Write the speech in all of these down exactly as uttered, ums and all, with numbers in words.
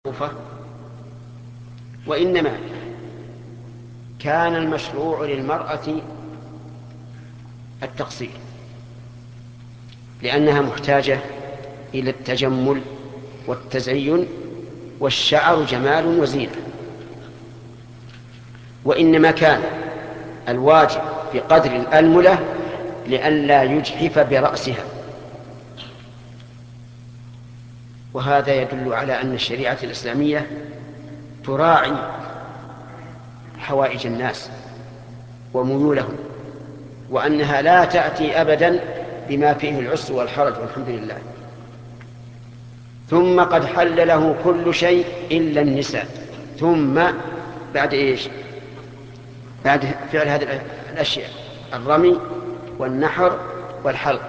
معروفة، وإنما كان المشروع للمرأة التقصير لأنها محتاجة إلى التجمل والتزين، والشعر جمال وزينة، وإنما كان الواجب بقدر الألملة لئلا يجحف برأسها. وهذا يدل على أن الشريعة الإسلامية تراعي حوائج الناس وميولهم، وأنها لا تأتي أبدا بما فيه العسر والحرج، والحمد لله. ثم قد حل له كل شيء إلا النساء. ثم بعد إيش؟ بعد فعل هذه الأشياء، الرمي والنحر والحلق،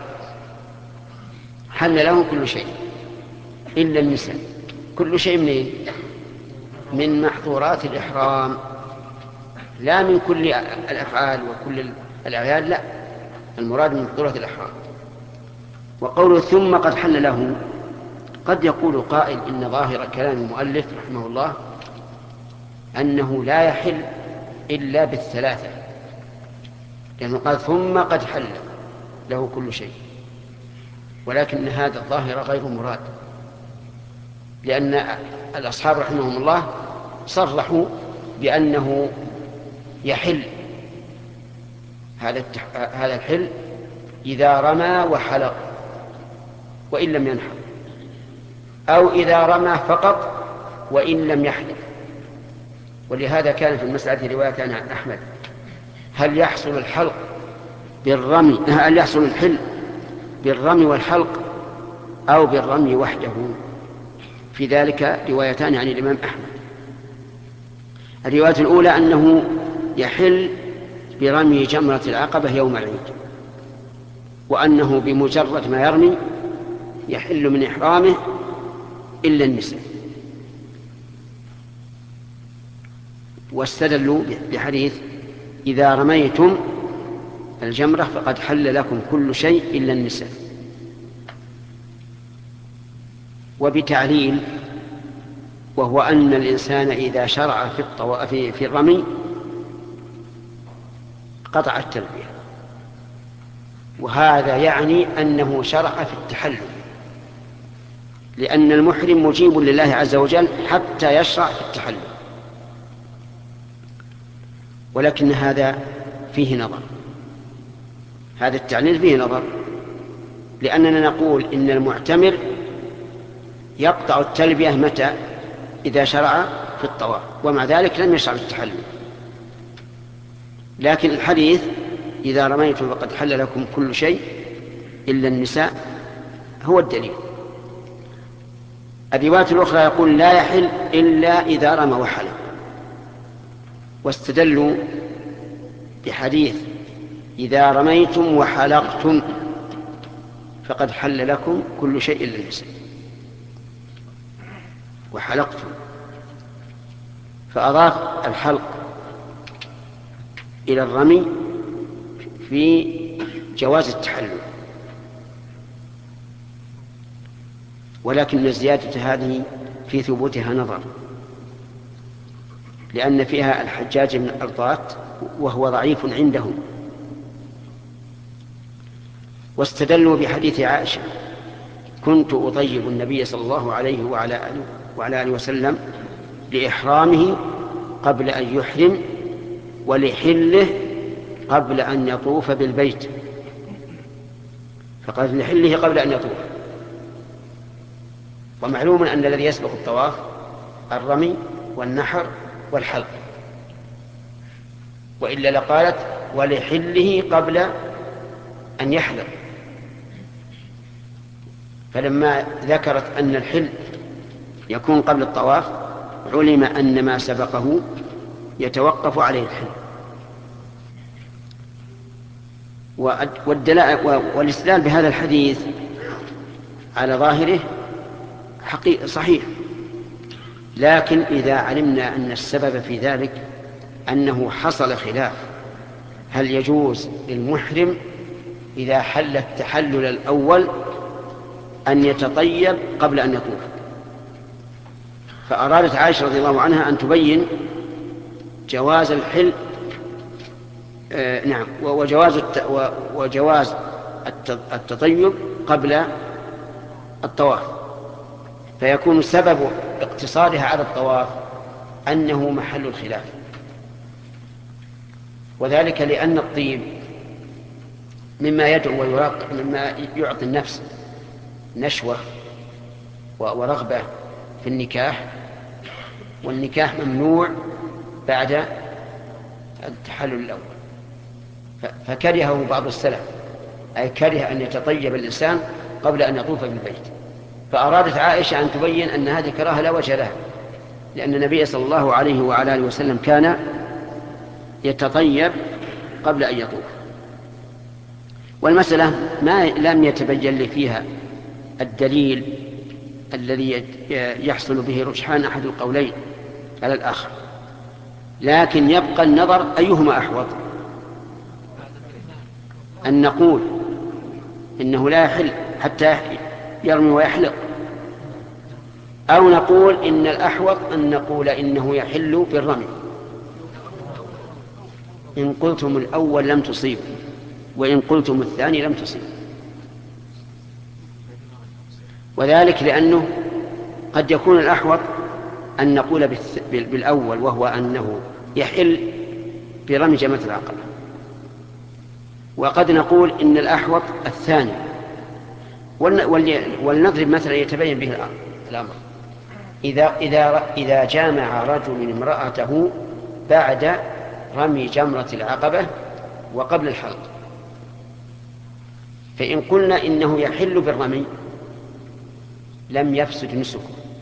حل له كل شيء إلا النساء. كل شيء منين؟ من محظورات الإحرام، لا من كل الأفعال وكل الأعياد، لا، المراد من محظورات الإحرام. وقوله ثم قد حل له، قد يقول قائل إن ظاهر كلام المؤلف رحمه الله أنه لا يحل إلا بالثلاثة، لأنه قال ثم قد حل له كل شيء، ولكن هذا الظاهر غير مراد، لأن الأصحاب رحمهم الله صرحوا بأنه يحل هذا هذا الحل إذا رمى وحلق وإن لم ينحر، أو إذا رمى فقط وإن لم يحلق. ولهذا كان في المسألة رواية عن أحمد: هل يحصل الحلق بالرمي هل يحصل الحل بالرمي والحلق أو بالرمي وحده؟ في ذلك روايتان عن الإمام أحمد. الرواية الأولى أنه يحل برمي جمرة العقبة يوم العيد، وأنه بمجرد ما يرمي يحل من إحرامه إلا النساء. واستدلوا بحديث إذا رميتم الجمرة فقد حل لكم كل شيء إلا النساء، وبتعليل، وهو أن الإنسان إذا شرع في الطواف في الرمي قطع التلبية، وهذا يعني أنه شرع في التحلل، لأن المحرم مجيب لله عز وجل حتى يشرع في التحلل. ولكن هذا فيه نظر، هذا التعليل فيه نظر، لأننا نقول إن المعتمر يقطع التلبية متى؟ إذا شرع في الطواف، ومع ذلك لم يشرع في التحلل. لكن الحديث إذا رميتم فقد حل لكم كل شيء إلا النساء هو الدليل. الرواية الأخرى يقول لا يحل إلا إذا رمى وحلق، واستدلوا بحديث إذا رميتم وحلقتم فقد حل لكم كل شيء إلا النساء. وحلقتم، فأضاف الحلق إلى الرمي في جواز التحلل. ولكن الزيادة هذه في ثبوتها نظر، لأن فيها الحجاج بن الأرطات وهو ضعيف عندهم. واستدلوا بحديث عائشة: كنت أطيب النبي صلى الله عليه وعلى آله, وعلى آله وسلم لإحرامه قبل أن يحرم، ولحله قبل أن يطوف بالبيت. فقال لحله قبل أن يطوف. ومعلوم أن الذي يسبق الطواف الرمي والنحر والحلق، وإلا لقالت ولحله قبل أن يحلق. فلما ذكرت أن الحل يكون قبل الطواف علم أن ما سبقه يتوقف عليه الحل. والاستدلال بهذا الحديث على ظاهره حقيقي صحيح، لكن إذا علمنا أن السبب في ذلك أنه حصل خلاف هل يجوز للمحرم إذا حل التحلل الأول أن يتطيب قبل أن يطوف، فأرادت عائشة رضي الله عنها أن تبين جواز الحل آه نعم وجواز الت... وجواز التطيب قبل الطواف، فيكون سبب اقتصارها على الطواف أنه محل الخلاف، وذلك لأن الطيب مما يدعو ويراق مما يعطي النفس نشوة ورغبة في النكاح، والنكاح ممنوع بعد التحلل الأول، فكرهه بعض السلف، أي كره أن يتطيب الإنسان قبل أن يطوف بالبيت. فأرادت عائشة أن تبين أن هذه الكراهة لا وجه لها، لأن النبي صلى الله عليه وعلى آله وسلم كان يتطيب قبل أن يطوف. والمسألة ما لم يتبين لي فيها الدليل الذي يحصل به رجحان أحد القولين على الآخر، لكن يبقى النظر أيهما أحوط، أن نقول إنه لا يحل حتى يرمي ويحلق، أو نقول إن الأحوط أن نقول إنه يحل بالرمي. إن قلتم الأول لم تصيب، وإن قلتم الثاني لم تصيب، وذلك لأنه قد يكون الأحوط أن نقول بالأول، وهو أنه يحل برمي جمرة العقبة، وقد نقول إن الأحوط الثاني، ولنضرب مثلا يتبين به الأمر. إذا, إذا, إذا جامع رجل امرأته بعد رمي جمرة العقبة وقبل الحلق، فإن قلنا إنه يحل بالرمي لم يفسد نسكه،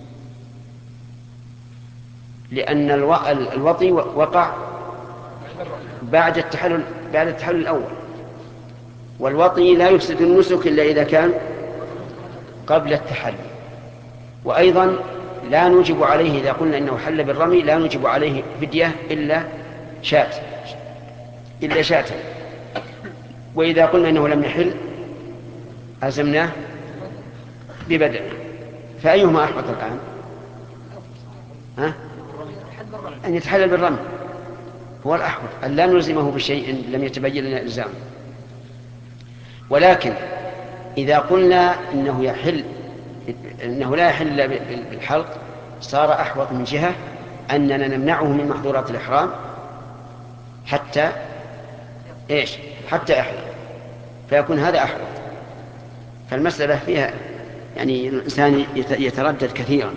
لأن الوطي وقع بعد التحلل بعد التحلل الأول، والوطي لا يفسد النسك إلا إذا كان قبل التحلل. وأيضا لا نوجب عليه إذا قلنا إنه حل بالرمي لا نوجب عليه فدية إلا شاة إلا شاة وإذا قلنا إنه لم يحل ألزمناه ببدنه. فأيهما أحبط الآن؟ ها؟ أن يتحلل بالرمي هو الأحوط، أن لا نلزمه بشيء لم يتبين لنا إلزامه. ولكن إذا قلنا إنه يحل إنه لا يحل بالحلق صار أحوط من جهة أننا نمنعه من محظورات الإحرام حتى إيش؟ حتى يحلق، فيكون هذا أحوط. فالمسألة فيها يعني الإنسان يتردد كثيرا،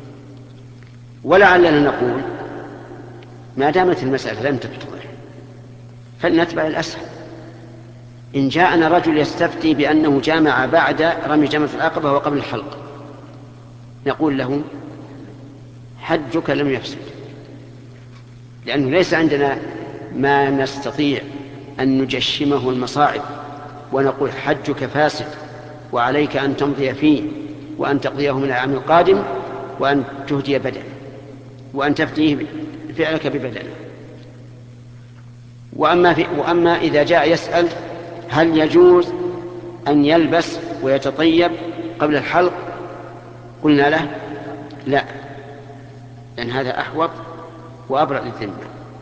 ولعلنا نقول ما دامت المسألة لم تتضح فلنتبع الأسهل. إن جاءنا رجل يستفتي بأنه جامع بعد رمي جمرة العقبة وقبل الحلق، نقول له حجك لم يفسد، لأنه ليس عندنا ما نستطيع أن نجشمه المصاعب ونقول حجك فاسد وعليك أن تمضي فيه وأن تقضيه من العام القادم وأن تهدي بدنه وأن تفتيه فعلك ببدنه. وأما, في وأما إذا جاء يسأل هل يجوز أن يلبس ويتطيب قبل الحلق، قلنا له لا، لأن هذا أحوط وأبرأ للذمة.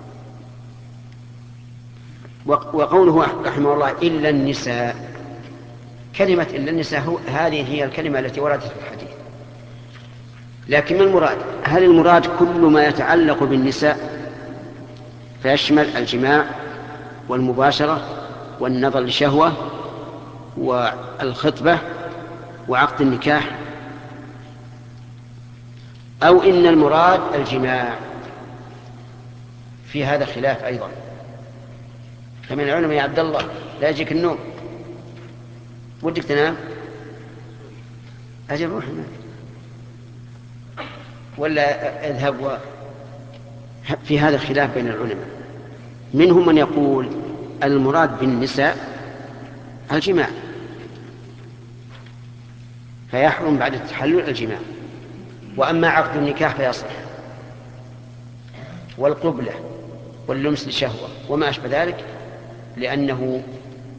وقوله رحمه الله إلا النساء، كلمة إلا النساء هو هذه هي الكلمة التي وردت في الحديث، لكن ما المراد؟ هل المراد كل ما يتعلق بالنساء فيشمل الجماع والمباشرة والنظر لشهوة والخطبة وعقد النكاح، أو إن المراد الجماع؟ في هذا خلاف أيضا. فمن العلماء يا عبد الله لا يجيك النوم ودك تنام أجل روح ولا اذهب و... في هذا الخلاف بين العلماء. منهم من يقول المراد بالنساء الجماع فيحرم بعد التحلل الجماع، وأما عقد النكاح فيصح، والقبلة واللمس لشهوة وما أشبه ذلك، لأنه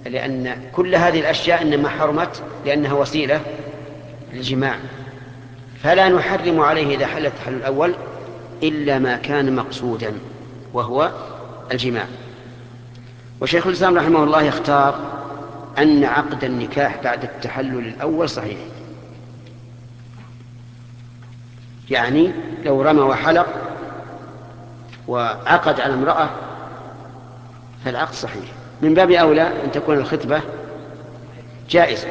لأن كل هذه الأشياء إنما حرمت لأنها وسيلة للجماع، فلا نحرم عليه إذا حل التحلل الأول إلا ما كان مقصودا وهو الجماع. وشيخ الإسلام رحمه الله يختار أن عقد النكاح بعد التحلل الأول صحيح، يعني لو رمى وحلق وعقد على امرأة فالعقد صحيح، من باب أولى أن تكون الخطبة جائزة.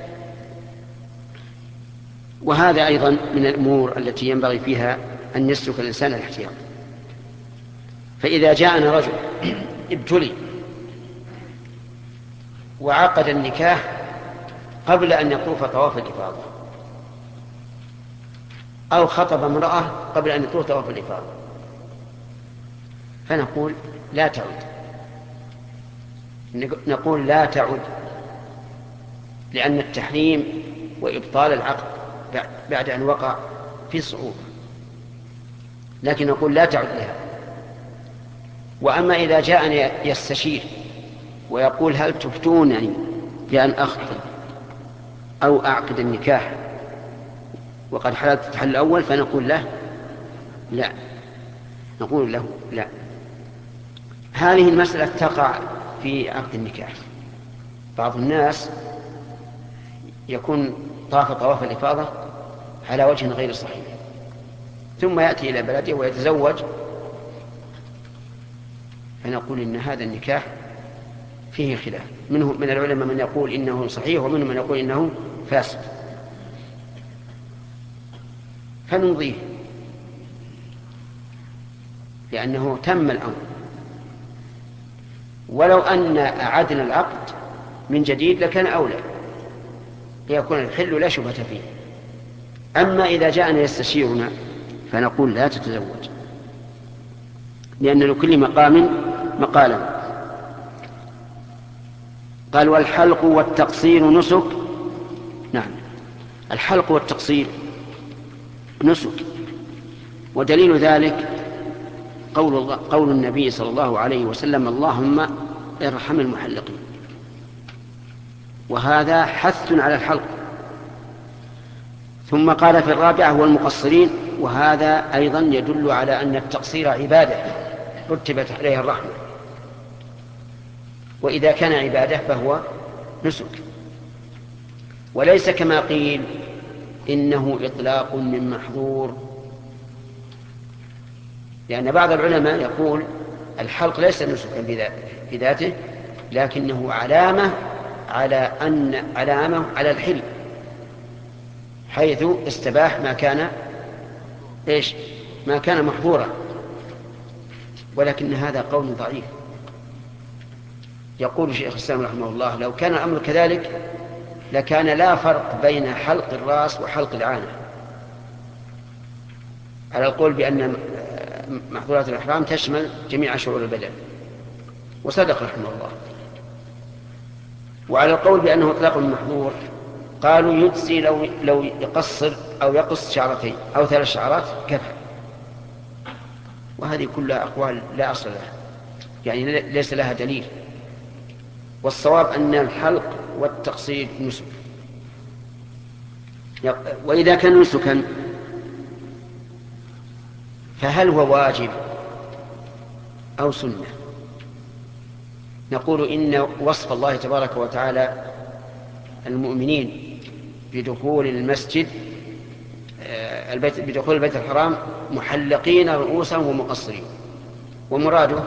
وهذا أيضا من الأمور التي ينبغي فيها أن يسلك الإنسان الاحتياط. فإذا جاءنا رجل ابتلي وعقد النكاح قبل أن يطوف طواف الإفاضة، أو خطب امرأة قبل أن يطوف طواف الإفاضة، فنقول لا تعد، نقول لا تعد، لأن التحريم وإبطال العقد بعد أن وقع في صعوبة، لكن نقول لا تعد لها. وأما إذا جاءني يستشير ويقول هل تفتونني بأن أخطب أو أعقد النكاح وقد حللت التحلل الأول، فنقول له لا، نقول له لا. هذه المسألة تقع في عقد النكاح. بعض الناس يكون طاف طواف الإفاضة على وجه غير صحيح، ثم يأتي إلى بلده ويتزوج، فنقول إن هذا النكاح فيه خلاف، منه من العلماء من يقول إنه صحيح ومنهم من يقول إنه فاسد، فنمضيه لأنه تم الأمر. ولو أن أعدنا العقد من جديد لكان أولى ليكون الحل لا شبهة فيه. أما إذا جاءنا يستشيرنا فنقول لا تتزوج، لأن لكل مقام مقالا. قال والحلق والتقصير نسك. نعم، الحلق والتقصير نسك، ودليل ذلك قول, الله قول النبي صلى الله عليه وسلم اللهم ارحم المحلقين، وهذا حث على الحلق. ثم قال في الرابعة والمقصرين، وهذا أيضا يدل على أن التقصير عبادة رتبت عليها الرحمة، وإذا كان عبادة فهو نسك، وليس كما قيل إنه إطلاق من محظور، لأن بعض العلماء يقول الحلق ليس نسكا في ذاته، لكنه علامة على أن علامة على الحل، حيث استباح ما كان إيش ما كان محظورا. ولكن هذا قول ضعيف. يقول شيخ الإسلام رحمه الله لو كان الأمر كذلك لكان لا فرق بين حلق الرأس وحلق العانة، على القول بأن محظورات الإحرام تشمل جميع شعور البدن، وصدق رحمه الله. وعلى القول بأنه إطلاق المحظور قالوا يجزي لو, لو يقصر أو يقص شعرتين أو ثلاث شعرات كفى. وهذه كلها أقوال لا أصل لها، يعني ليس لها دليل. والصواب أن الحلق والتقصير نسك. وإذا كان نسكا فهل هو واجب أو سنة؟ نقول إن وصف الله تبارك وتعالى المؤمنين بدخول المسجد البيت بدخول البيت الحرام محلقين رؤوسهم ومقصرين، ومراده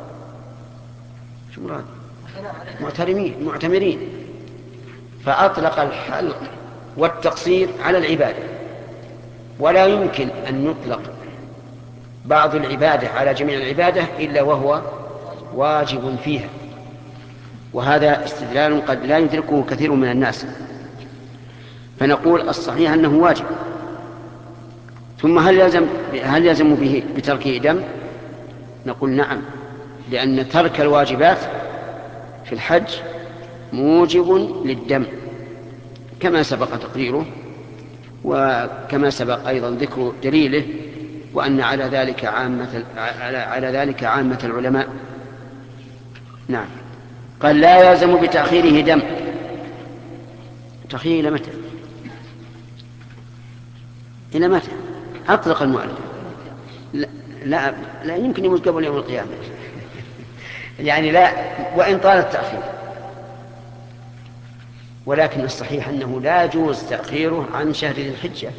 شو مراد؟ معتمرين معتمرين فأطلق الحلق والتقصير على العبادة، ولا يمكن أن يطلق بعض العبادة على جميع العبادة إلا وهو واجب فيها، وهذا استدلال قد لا يدركه كثير من الناس. فنقول الصحيح أنه واجب. ثم هل يلزم, هل يلزم به بتركه دم؟ نقول نعم، لأن ترك الواجبات في الحج موجب للدم كما سبق تقريره، وكما سبق أيضا ذكر دليله، وأن على ذلك عامة على ذلك عامة العلماء. نعم. قال لا يلزم بتأخيره دم. تأخير متى؟ إلى متى؟ أطلق المؤلف. لا, لا, لا يمكن يموت قبل يوم القيامة يعني لا، وإن طال التأخير. ولكن الصحيح أنه لا يجوز تأخيره عن شهر ذي الحجة،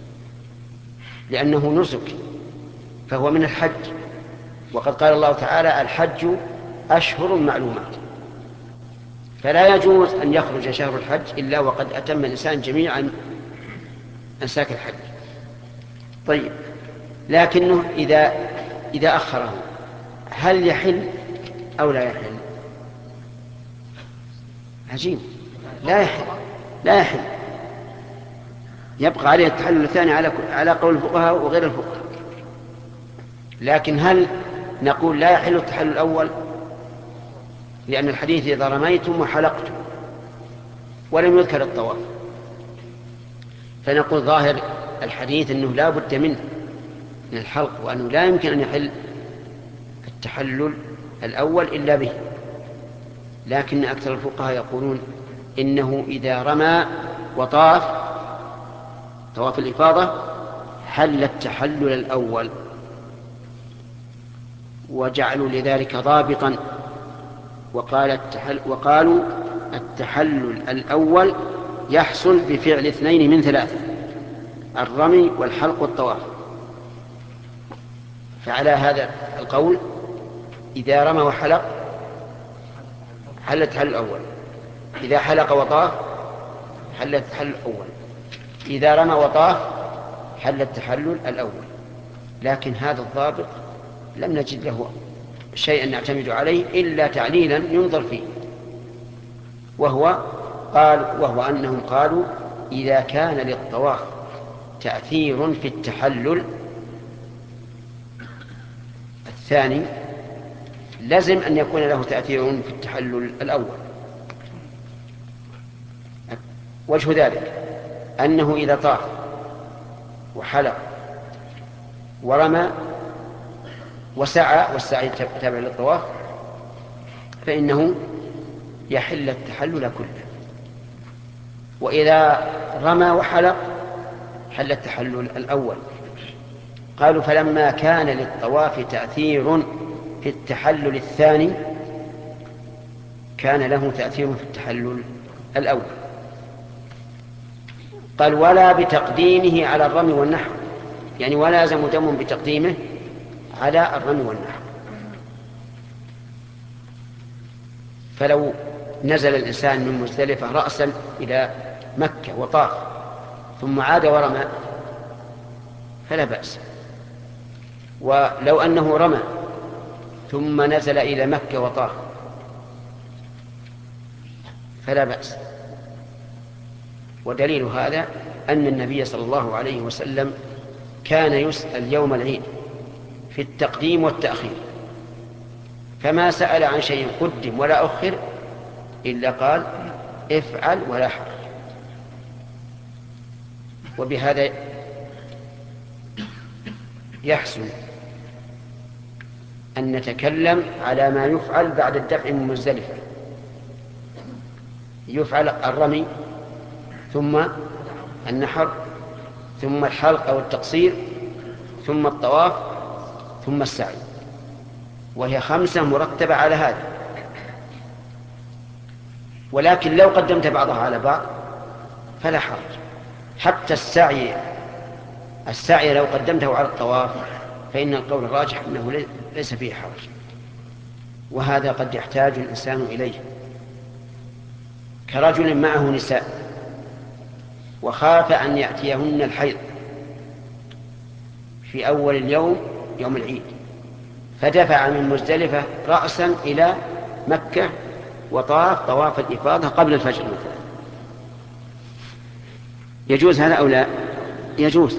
لأنه نسك فهو من الحج، وقد قال الله تعالى الحج أشهر معلومات، فلا يجوز أن يخرج شهر الحج إلا وقد أتم الإنسان جميعا أنساك الحج. طيب، لكنه إذا إذا أخره هل يحل أو لا يحل؟ عجيب، لا يحل، لا يحل، يبقى عليه التحلل الثاني على على قول الفقهاء وغير الفقهاء. لكن هل نقول لا يحل التحلل الأول؟ لأن الحديث إذا رميتم وحلقتم ولم يذكر الطواف، فنقول ظاهر الحديث أنه لا بد منه من الحلق، وأنه لا يمكن أن يحل التحلل الأول إلا به. لكن أكثر الفقهاء يقولون إنه إذا رمى وطاف طواف الإفاضة حل التحلل الأول، وجعلوا لذلك ضابطا، وقال التحل وقالوا التحلل الأول يحصل بفعل اثنين من ثلاثة: الرمي والحلق والطواف. فعلى هذا القول إذا رمى وحلق حل التحلل الأول، إذا حلق وطاف حل التحلل الأول، إذا رمى وطاف حل التحلل الأول. لكن هذا الضابط لم نجد له شيئا نعتمد عليه إلا تعليلا ينظر فيه، وهو قال وهو أنهم قالوا إذا كان للطواف تأثير في التحلل الثاني لازم أن يكون له تأثير في التحلل الأول. وجه ذلك أنه إذا طاف وحلق ورمى وسعى، والسعي تابع للطواف، فإنه يحل التحلل كله. وإذا رمى وحلق حل التحلل الأول. قالوا فلما كان للطواف تأثير في التحلل الثاني كان له تأثير في التحلل الأول. قال ولا بتقديمه على الرمي والنحر، يعني ولا يلزم دم بتقديمه على الرمي والنحر. فلو نزل الإنسان من مزدلفة رأسا إلى مكة وطاف ثم عاد ورمى فلا بأس، ولو أنه رمى ثم نزل إلى مكة وطاف فلا بأس. ودليل هذا أن النبي صلى الله عليه وسلم كان يسأل يوم العيد في التقديم والتأخير، فما سأل عن شيء قدم ولا أخر إلا قال افعل ولا حرج. وبهذا يحسن أن نتكلم على ما يفعل بعد الدفع من مزدلفة. يفعل الرمي ثم النحر ثم الحلق أو التقصير ثم الطواف ثم السعي، وهي خمسة مرتبة على هذا. ولكن لو قدمت بعضها على بعض فلا حرج. حتى السعي السعي لو قدمته على الطواف فإن القول الراجح أنه ليس فيه حرج، وهذا قد يحتاج الإنسان إليه، كرجل معه نساء وخاف أن يأتيهن الحيض في أول اليوم يوم العيد، فدفع من مزدلفة رأسا إلى مكة وطاف طواف الإفاضة قبل الفجر مثلا. يجوز هذا أو لا؟ يجوز.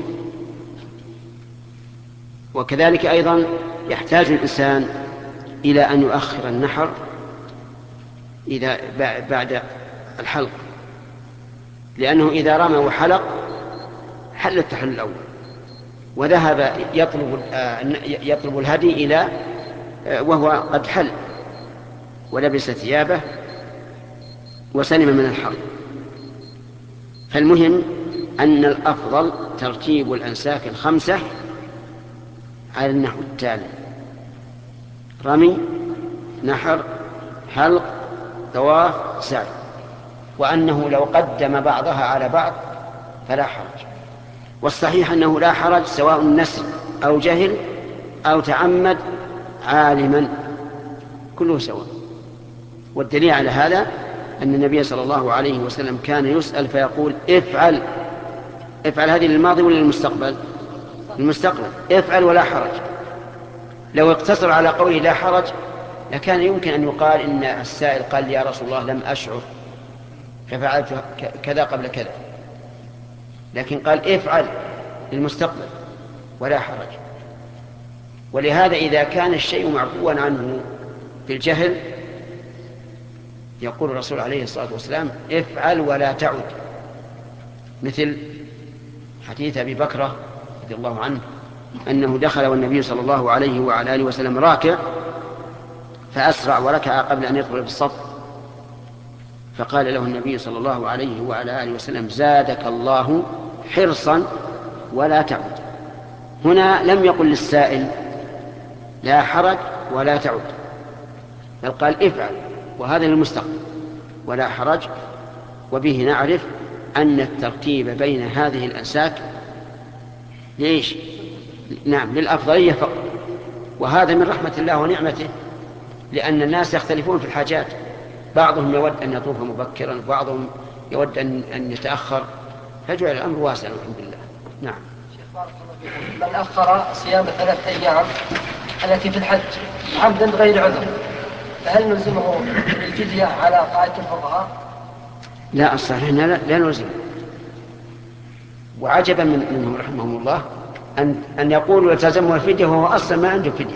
وكذلك أيضا يحتاج الإنسان إلى أن يؤخر النحر إذا بعد الحلق، لأنه إذا رمى وحلق حل التحلل الأول، وذهب يطلب يطلب الهدي إلى وهو قد حل ولبس ثيابه وسلم من الحرب. فالمهم أن الأفضل ترتيب الأنساك الخمسة على النحو التالي: رمي، نحر، حلق، طواف، سعي، وأنه لو قدم بعضها على بعض فلا حرج. والصحيح أنه لا حرج سواء نسي أو جهل أو تعمد عالما، كله سواء. والدليل على هذا أن النبي صلى الله عليه وسلم كان يسأل فيقول: افعل. افعل هذه للماضي ولا للمستقبل؟ المستقبل. افعل ولا حرج. لو اقتصر على قوله لا حرج لكان يمكن أن يقال إن السائل قال: يا رسول الله لم أشعر ففعلت كذا قبل كذا، لكن قال افعل للمستقبل ولا حرج. ولهذا إذا كان الشيء معفوا عنه في الجهل يقول الرسول عليه الصلاة والسلام: افعل ولا تعد، مثل حديث أبي بكرة رضي الله عنه أنه دخل والنبي صلى الله عليه وعلى آله وسلم راكع فأسرع وركع قبل أن يدخل في الصف، فقال له النبي صلى الله عليه وعلى آله وسلم: زادك الله حرصا ولا تعد. هنا لم يقل للسائل لا حرج ولا تعد، بل قال افعل، وهذا للمستقبل ولا حرج. وبه نعرف أن الترتيب بين هذه الأنساك ليش؟ نعم، للأفضلية فقط، وهذا من رحمة الله ونعمته، لأن الناس يختلفون في الحاجات، بعضهم يود أن يطوف مبكرا وبعضهم يود أن يتأخر، فجعل الأمر واسعا الحمد لله. نعم. من أخر صيام ثلاثة أيام التي في الحج عمدا غير عذر فهل نلزمه الفدية على قاعدة الفقهاء؟ لا، الصحيح لا, لا نلزم. وعجبا من منهم رحمهم الله أن, أن يقولوا يلتزمه الفدية وهو أصلا ما عنده فدية.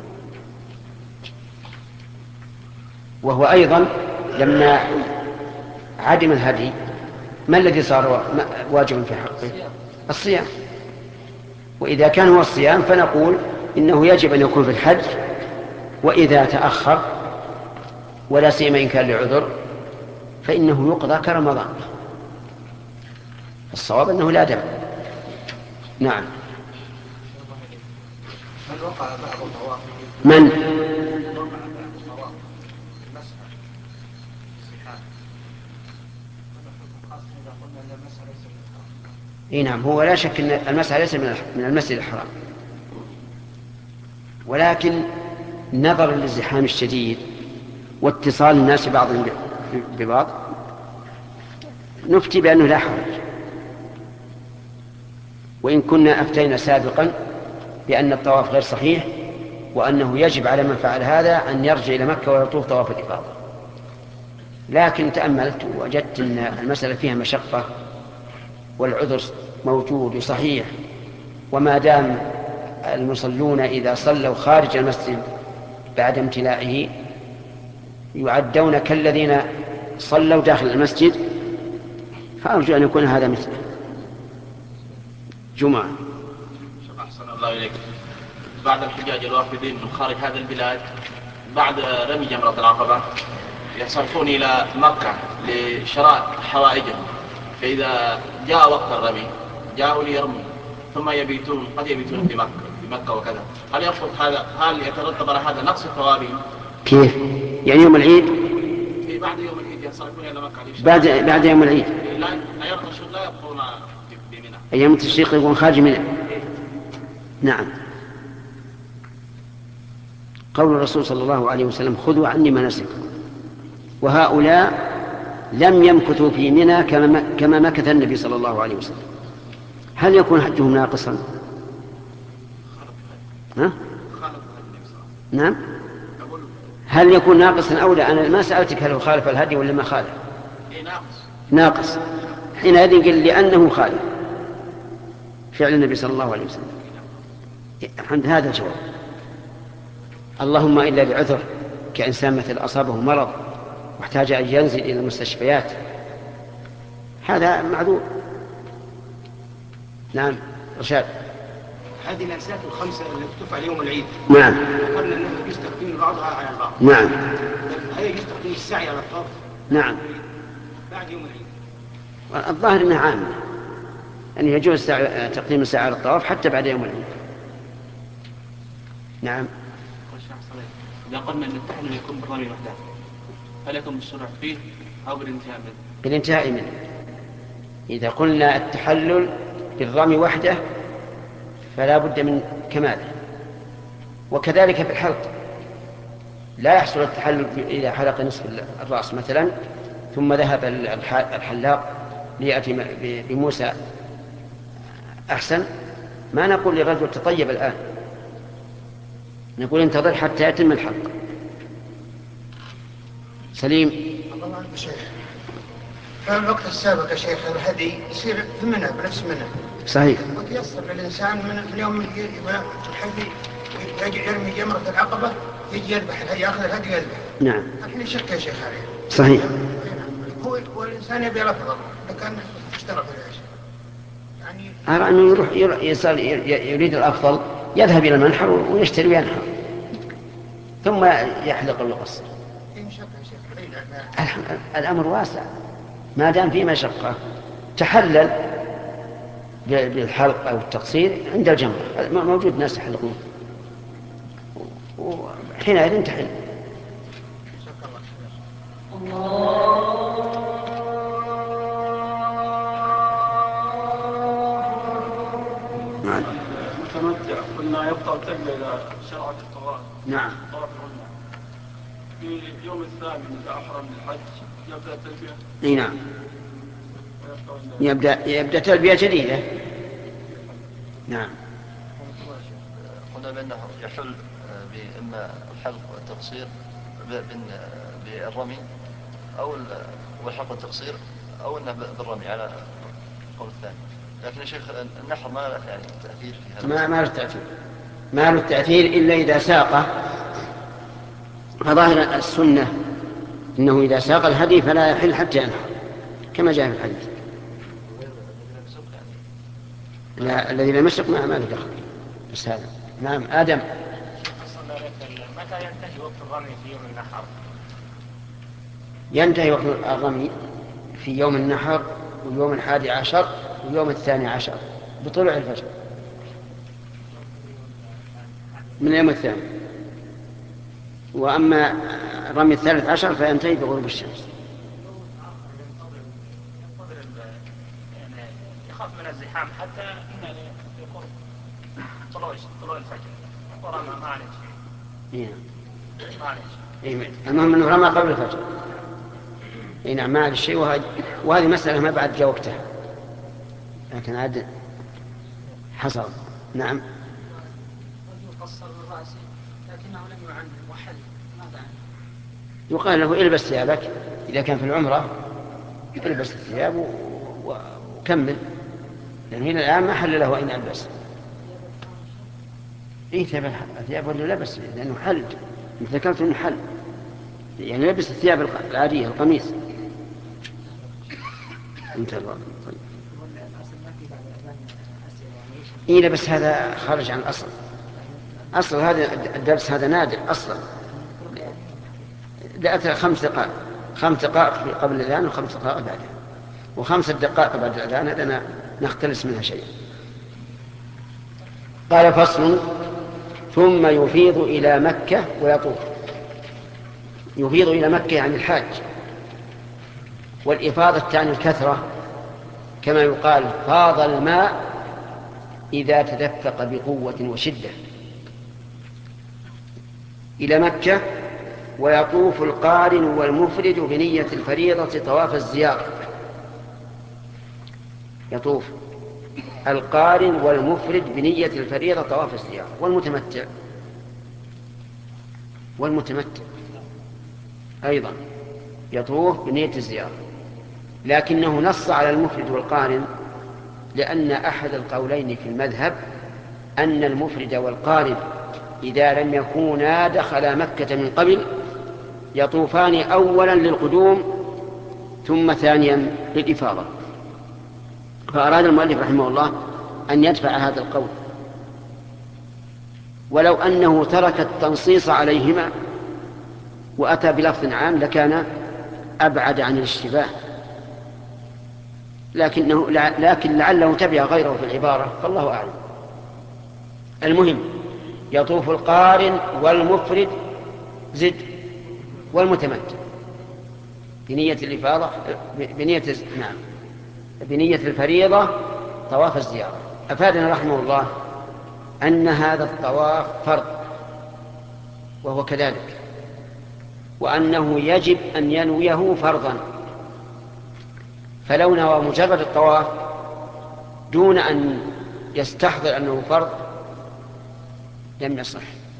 وهو أيضا لما عدم الهدي ما الذي صار واجبا في حقه؟ الصيام. وإذا كان هو الصيام فنقول إنه يجب أن يكون في الحج، وإذا تأخر ولا سيما إن كان لعذر فإنه يقضى كرمضان. الصواب أنه لا دم. نعم. من وقع بعض الطواف من؟ اي نعم، هو لا شك ان المسح ليس من المسجد الحرام، ولكن نظرا للزحام الشديد واتصال الناس بعضهم ببعض نفتي بأنه لا حرج، وإن كنا أفتينا سابقا بأن الطواف غير صحيح وأنه يجب على من فعل هذا أن يرجع إلى مكة ويطوف طواف الإفاضة. لكن تأملت ووجدت أن المسألة فيها مشقة والعذر موجود صحيح، وما دام المصلون إذا صلوا خارج المسجد بعد امتلائه يعدون كالذين صلوا داخل المسجد، فأرجو أن يكون هذا مثله. جمعة. أحسن الله إليك. بعد الحجاج الوافدين من خارج هذه البلاد بعد رمي جمرة العقبة يصرفون إلى مكة لشراء حوائجهم، فإذا جاء وقت الرمي جاءوا ليرموا ثم يبيتون، قد يبيتون في مكة في مكة وكذا، هل يفرض هذا؟ هل يترتب على هذا نقص الثواب؟ كيف؟ يعني يوم العيد؟ في بعد يوم العيد يصرفون إلى مكة بعد بعد يوم العيد. لا يرقصون، لا يبقون بمنى. أيام التشريق يكون خارج منى. نعم. قول الرسول صلى الله عليه وسلم: خذوا عني مناسككم. وهؤلاء لم يمكثوا في منى كما مكث النبي صلى الله عليه وسلم. هل يكون حجهم ناقصا؟ ها؟ نعم. هل يكون ناقصا أو لا؟ أنا ما سألتك هل هو خالف الهدي ولا ما خالف. ناقص. حينئذ قل لأنه خالف فعل النبي صلى الله عليه وسلم. عند هذا الجواب. اللهم إلا بعذر، كإنسان مثل أصابه مرض واحتاج أن ينزل إلى المستشفيات، هذا معذور. نعم. رشاد. هذه الأنساك الخمسة التي تفعل يوم العيد، نعم، قلنا أنه يستخدم بعضها على البعض. نعم. هل يستخدم السعي على الطواف؟ نعم. بعد يوم العيد. الظاهر أنها عامة، أن يجوز تقديم الساعة على الطواف حتى بعد يوم العيد. نعم. إذا قلنا أن التحلل يكون بالرمي وحده هل يكون بالشرع فيه أو بالانتهاء منه؟ بالانتهاء منه. إذا قلنا التحلل بالرمي وحده فلا بد من كماله، وكذلك في الحلق لا يحصل التحلل إذا حلق نصف الرأس مثلا ثم ذهب الحلاق ليأتي بموسى أحسن، ما نقول للرجل تطيب الآن، نقول انتظر حتى يتم الحلق. سليم. الله عنك شيخ، في الوقت السابق يا شيخ الهدي يصير في منى بنفس منى. صحيح. وتيسر للإنسان من اليوم الحدي يجي يرمي جمرة العقبة يجي يذبح الهدي، يأخذ الهدي يذبح. نعم. الحين شك يا شيخ عليه. صحيح. هو والإنسان يبي الأفضل لكن اشترى في العيش. يعني أرى أنه يروح يصل يريد الأفضل يذهب إلى المنحر ويشتري وينحر ثم يحلق ويقصر. الأمر واسع ما دام فيه مشقة، تحلل بالحلق أو التقصير عند الجمرة، موجود ناس يحلقون وحينئذ تحل. المتمتع قلنا يبقى تلبية إذا شرعت الطواف. نعم. طواف العمرة في يوم الثامن إذا أحرم الحج يبدأ تلبية. اي نعم. يبدأ يبدأ تلبية جديدة. نعم. قلنا بأنه يحل بإما الحلق والتقصير بالرمي أو الحلق والتقصير أو إنه بالرمي على القول الثاني. لكن يا شيخ النحر ما له يعني تأثير في هذا. ما ما له تأثير. ما له تأثير إلا إذا ساقه. فظاهر السنة إنه إذا ساق الهدي فلا يحل حتى ينحر كما جاء في الحديث. لا الذي لم يسق ما ما له دخل. بس هذا. نعم آدم. متى ينتهي وقت الرمي في يوم النحر؟ ينتهي وقت الرمي في يوم النحر ويوم الحادي عشر ويوم الثاني عشر بطلوع الفجر من اليوم الثاني. وأما رمي الثالث عشر فينتهي بغروب الشمس. يخاف من الزحام حتى يقول طلوع طلوع الفجر ورمى ما عليه شيء. إيه. المهم أنه رمى قبل الفجر. إيه نعم ما عليه شيء. وهذه وهذه مسألة ما بعد جاء وقتها لكن عاد حصل. نعم. قصر من رأسه لكنه لم يعن وحل ماذا عنه؟ يقال له البس ثيابك إذا كان في العمرة البس الثياب وكمل لأن هنا الآن ما حل له أين ألبس. إيه ثياب ولا لبس لأنه حل ذكرت أنه حل يعني لبس الثياب العادية القميص. انت طيب. إيه لبس هذا خارج عن الأصل. أصل هذا الدرس هذا نادر أصلا. لأتى خمس دقائق خمس دقائق قبل الأذان وخمس دقائق بعدها وخمس دقائق بعد الأذان هذا نختلس منها شيء. قال فصل ثم يفيض إلى مكة ويطوف. يفيض إلى مكة يعني الحاج، والإفاضة تعني الكثرة كما يقال فاض الماء إذا تدفق بقوة وشدة. إلى مكة ويطوف القارن والمفرد بنية الفريضة طواف الزيارة. يطوف القارن والمفرد بنية الفريضة طواف الزيارة. والمتمتع والمتمتع أيضا يطوف بنية الزيارة، لكنه نص على المفرد والقارن لأن أحد القولين في المذهب أن المفرد والقارن إذا لم يكونا دخلا مكة من قبل يطوفان أولا للقدوم ثم ثانيا للإفاضة. فأراد المؤلف رحمه الله أن يدفع هذا القول، ولو أنه ترك التنصيص عليهما وأتى بلفظ عام لكان أبعد عن الاشتباه. لكنه لكن لعله تبع غيره في العبارة، فالله أعلم. المهم يطوف القارن والمفرد زد والمتمتع بنية الإفاضة بنية نعم بنية الفريضة طواف الزيارة. أفادنا رحمه الله أن هذا الطواف فرض وهو كذلك، وأنه يجب أن ينويه فرضا، فلو نوى مجرد الطواف دون أن يستحضر أنه فرض لم يصح،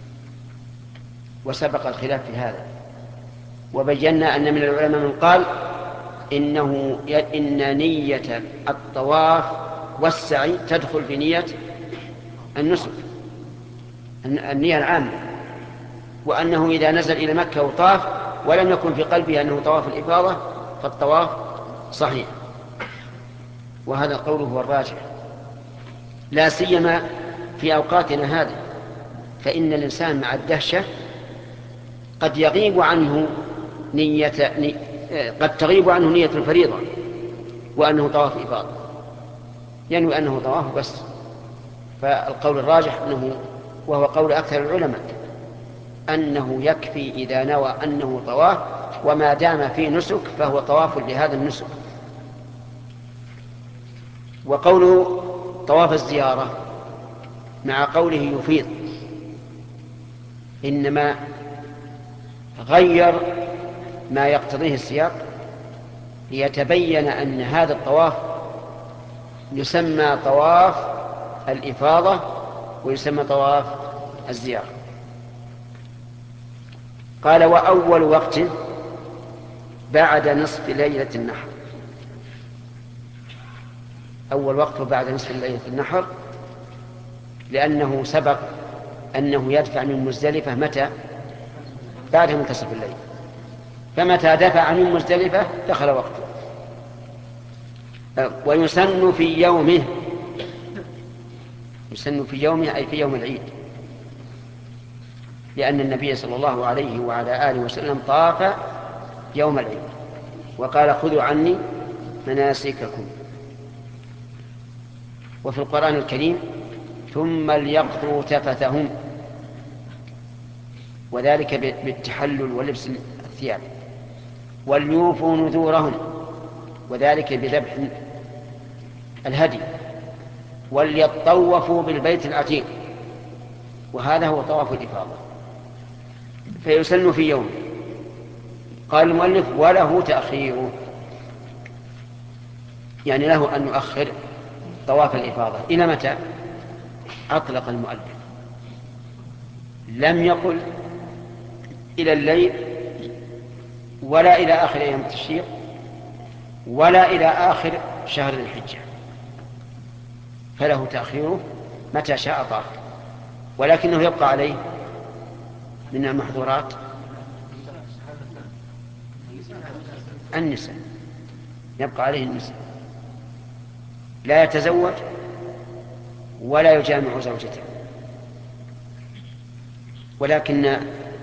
وسبق الخلاف في هذا. وبينا أن من العلماء من قال إنه إن نية الطواف والسعي تدخل في نية النسك، النية العامة، وأنه إذا نزل إلى مكة وطاف ولم يكن في قلبه أنه طواف الإفاضة فالطواف صحيح، وهذا القول هو الراجح، لا سيما في أوقاتنا هذه، فإن الإنسان مع الدهشة قد يغيب عنه نية قد تغيب عنه نية الفريضة وأنه طواف إفاضة، ينوي أنه طواف بس. فالقول الراجح أنه، وهو قول أكثر العلماء، أنه يكفي إذا نوى أنه طواف، وما دام في نسك فهو طواف لهذا النسك. وقوله طواف الزيارة مع قوله يفيض إنما غير ما يقتضيه السياق ليتبين أن هذا الطواف يسمى طواف الإفاضة ويسمى طواف الزيارة. قال وأول وقت بعد نصف ليلة النحر، أول وقت بعد نصف ليلة النحر، لأنه سبق أنه يدفع من مزدلفة متى؟ بعد منتصف الليل، فمتى دفع من مزدلفة دخل وقته. ويسن في يومه، يسن في يومه أي في يوم العيد، لأن النبي صلى الله عليه وعلى آله وسلم طاف يوم العيد وقال خذوا عني مناسككم. وفي القرآن الكريم ثم ليقضوا تفثهم، وذلك بالتحلل ولبس الثياب، وليوفوا نذورهم، وذلك بذبح الهدي، وليطوفوا بالبيت العتيق، وهذا هو طواف الإفاضة. فيسن في يوم. قال المؤلف وله تأخيره، يعني له أن يؤخر طواف الإفاضة إلى متى؟ أطلق المؤلف، لم يقل إلى الليل ولا إلى آخر أيام التشريق ولا إلى آخر شهر الحجة، فله تأخيره متى شاء طاف، ولكنه يبقى عليه من المحظورات النساء، يبقى عليه النساء، لا يتزوج ولا يجامع زوجته. ولكن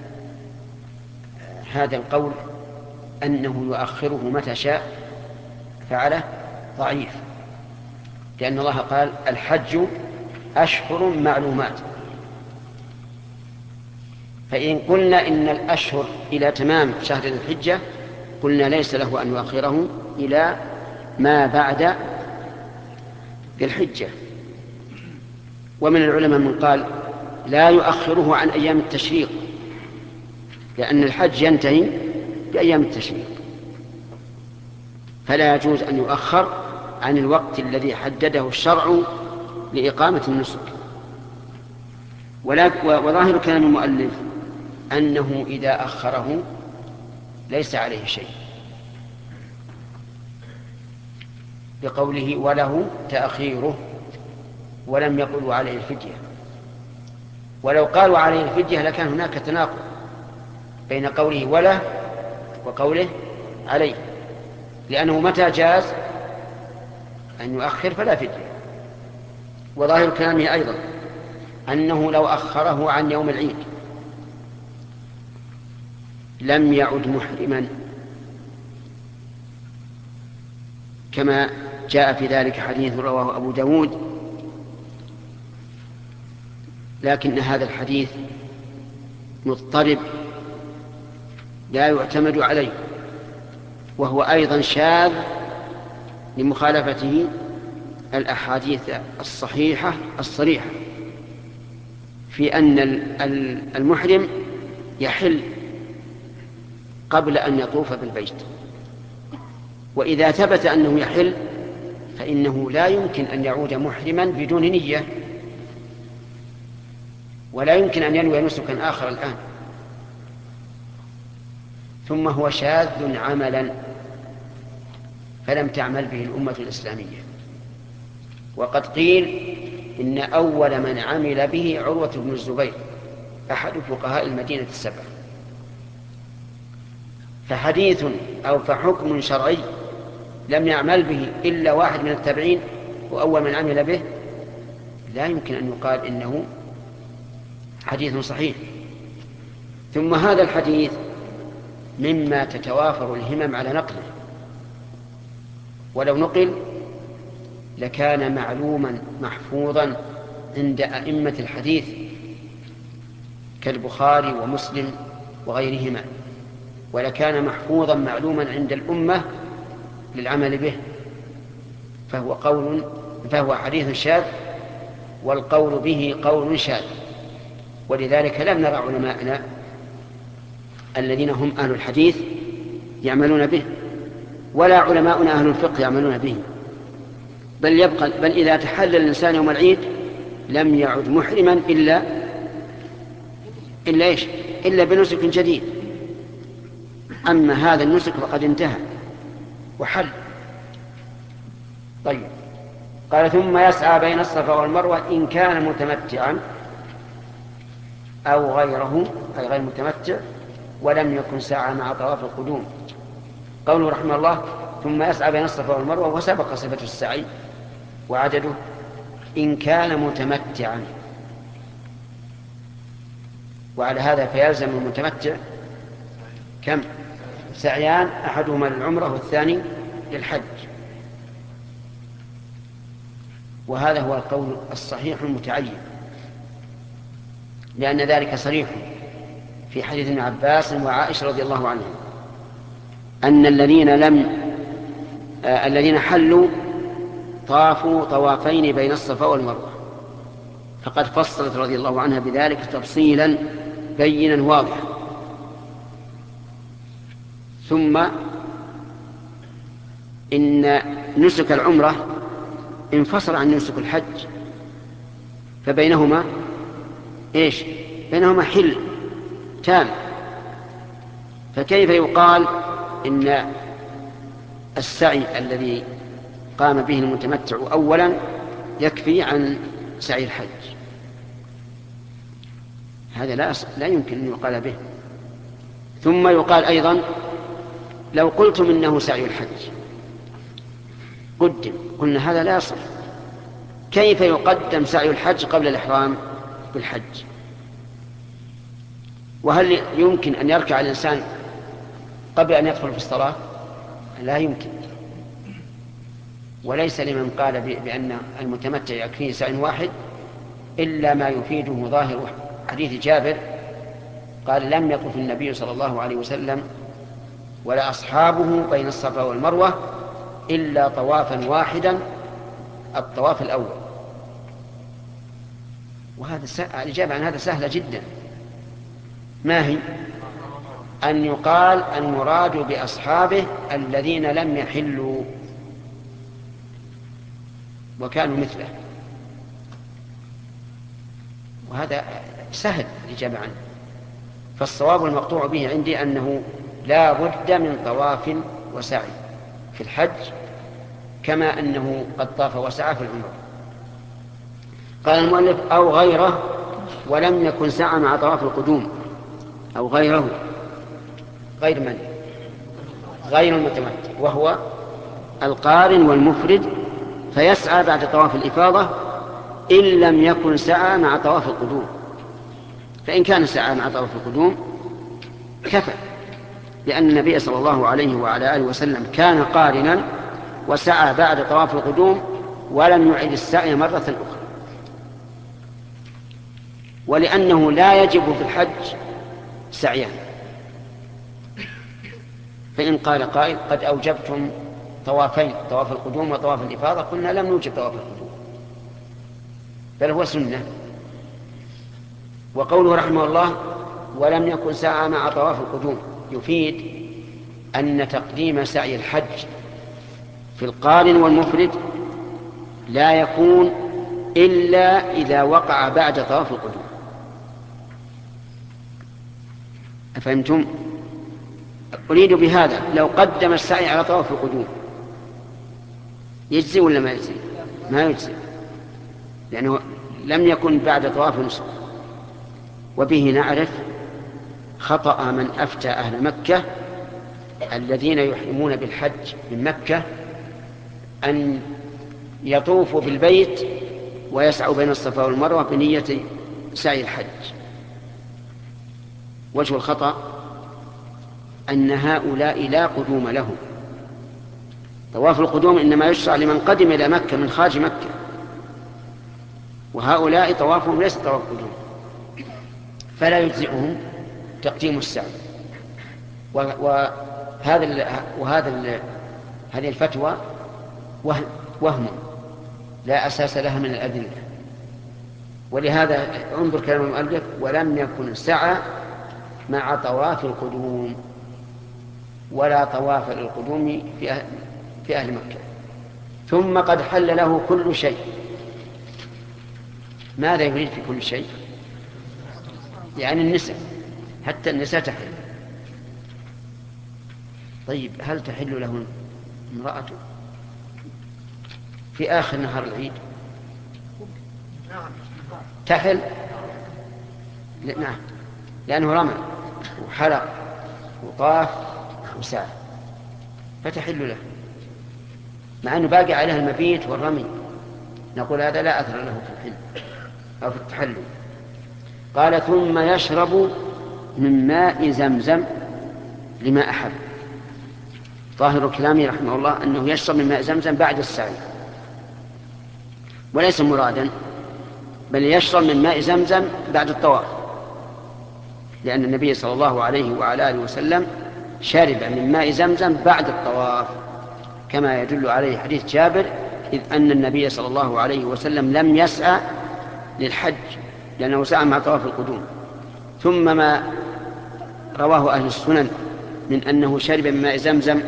هذا القول أنه يؤخره متى شاء فعله ضعيف، لأن الله قال الحج أشهر معلومات، فإن قلنا إن الأشهر إلى تمام شهر الحجة قلنا ليس له أن يؤخره إلى ما بعد الحجة. ومن العلماء من قال لا يؤخره عن أيام التشريق، لأن الحج ينتهي بأيام التشريق، فلا يجوز أن يؤخر عن الوقت الذي حدده الشرع لإقامة النسك. وظاهر كلام المؤلف أنه إذا أخره ليس عليه شيء، بقوله وله تأخيره، ولم يقلوا عليه الفدية. ولو قالوا عليه الفدية لكان هناك تناقض بين قوله وله وقوله عليه، لأنه متى جاز أن يؤخر فلا فدية. وظاهر كلامه أيضا أنه لو أخره عن يوم العيد لم يعد محرما كما جاء في ذلك حديث رواه أبو داود، لكن هذا الحديث مضطرب لا يعتمد عليه، وهو أيضا شاذ لمخالفته الأحاديث الصحيحة الصريحة في أن المحرم يحل قبل أن يطوف بالبيت. وإذا ثبت أنه يحل فإنه لا يمكن أن يعود محرما بدون نية، ولا يمكن أن ينوي نسكا آخر الآن. ثم هو شاذ عملا فلم تعمل به الأمة الإسلامية. وقد قيل إن أول من عمل به عروة بن الزبير أحد فقهاء المدينة السبع. فحديث أو فحكم شرعي لم يعمل به إلا واحد من التابعين وأول من عمل به لا يمكن أن يقال إنه حديث صحيح. ثم هذا الحديث مما تتوافر الهمم على نقله، ولو نقل لكان معلوما محفوظا عند أئمة الحديث كالبخاري ومسلم وغيرهما، ولكان محفوظا معلوما عند الأمة للعمل به، فهو قول فهو حديث شاذ، والقول به قول شاذ. ولذلك لم نرى علماءنا الذين هم أهل الحديث يعملون به، ولا علماؤنا أهل الفقه يعملون به، بل يبقى بل إذا تحلل الإنسان يوم العيد لم يعد محرما إلا إلا إيش؟ إلا بنسك جديد. أما هذا النسك فقد انتهى وحل. طيب، قال ثم يسعى بين الصفا والمروة إن كان متمتعا أو غيره، أي غير متمتع، ولم يكن سعى مع طواف القدوم. قوله رحمه الله ثم يسعى بين الصفا والمروة، وسبق صفة السعي وعدده إن كان متمتعا، وعلى هذا فيلزم المتمتع كم؟ سعيان، أحدهما للعمرة والثاني للحج. وهذا هو القول الصحيح المتعين، لأن ذلك صريح في حديث ابن عباس وعائشة رضي الله عنهم أن الذين لم آه الذين حلوا طافوا طوافين بين الصفا والمروة، فقد فصلت رضي الله عنها بذلك تفصيلا بينا واضحا. ثم إن نسك العمرة انفصل عن نسك الحج، فبينهما إيش؟ بينهما حل تام. فكيف يقال إن السعي الذي قام به المتمتع أولا يكفي عن سعي الحج؟ هذا لا لا يمكن أن يقال به. ثم يقال أيضا لو قلتم إنه سعي الحج قدم، قلنا هذا لا يصح. كيف يقدم سعي الحج قبل الإحرام بالحج؟ وهل يمكن أن يركع الإنسان قبل أن يدخل في الصلاة؟ لا يمكن. وليس لمن قال بأن المتمتع يكفيه سعي واحد إلا ما يفيده ظاهر حديث جابر قال لم يطف النبي صلى الله عليه وسلم ولا أصحابه بين الصفا والمروة إلا طوافا واحدا، الطواف الأول. وهذا الإجابة عن هذا سهلة جدا. ما هي؟ أن يقال المراد بأصحابه الذين لم يحلوا وكانوا مثله، وهذا سهل الإجابة عنه. فالصواب المقطوع به عندي أنه لا بد من طواف وسعي في الحج كما أنه قد طاف وسعى في العمرة. قال المؤلف أو غيره ولم يكن سعى مع طواف القدوم. أو غيره، غير من؟ غير المتمتع، وهو القارن والمفرد، فيسعى بعد طواف الإفاضة إن لم يكن سعى مع طواف القدوم. فإن كان سعى مع طواف القدوم كفى، لأن النبي صلى الله عليه وعلى آله وسلم كان قارنا وسعى بعد طواف القدوم ولم يعد السعي مرة أخرى، ولأنه لا يجب في الحج سعيان. فإن قال قائل قد أوجبتم طوافين، طواف القدوم وطواف الإفاضة، قلنا لم نوجب طواف القدوم بل هو سنة. وقوله رحمه الله ولم يكن سعى مع طواف القدوم يفيد أن تقديم سعي الحج في القارن والمفرد لا يكون إلا إذا وقع بعد طواف القدوم. أفهمتم؟ أريد بهذا لو قدم السعي على طواف القدوم يجزي ولا ما يجزي؟ ما يجزي، لأنه لم يكن بعد طواف النسك. وبه نعرف خطأ من أفتى أهل مكة الذين يحرمون بالحج من مكة أن يطوفوا بالبيت ويسعوا بين الصفا والمروة بنية سعي الحج. وجه الخطأ أن هؤلاء لا قدوم لهم. طواف القدوم إنما يشرع لمن قدم إلى مكة من خارج مكة، وهؤلاء طوافهم ليس طواف قدوم، فلا يجزئهم تقديم السعي. وهذا ال وهذا ال هذه الفتوى وهم, وهم لا أساس لها من الأدلة. ولهذا انظر كلام المؤلف ولم يكن سعى مع طواف القدوم ولا طواف للقدوم في أهل, في أهل مكة. ثم قد حل له كل شيء. ماذا يريد في كل شيء؟ يعني النساء، حتى النساء تحل. طيب هل تحل له امرأته في آخر نهار العيد؟ تحل؟ نعم، لأنه رمى وحلق وطاف وسعى فتحل له، مع أنه باقي عليها المبيت والرمي. نقول هذا لا أثر له في الحل أو في التحلل. قال ثم يشرب من ماء زمزم لما أحب. ظاهر كلامي رحمه الله أنه يشرب من ماء زمزم بعد السعي، وليس مرادا، بل يشرب من ماء زمزم بعد الطواف، لأن النبي صلى الله عليه وعلى آله وسلم شرب من ماء زمزم بعد الطواف، كما يدل عليه حديث جابر إذ أن النبي صلى الله عليه وسلم لم يسعى للحج لأنه سعى مع طواف القدوم. ثم ما رواه أهل السنن من أنه شرب من ماء زمزم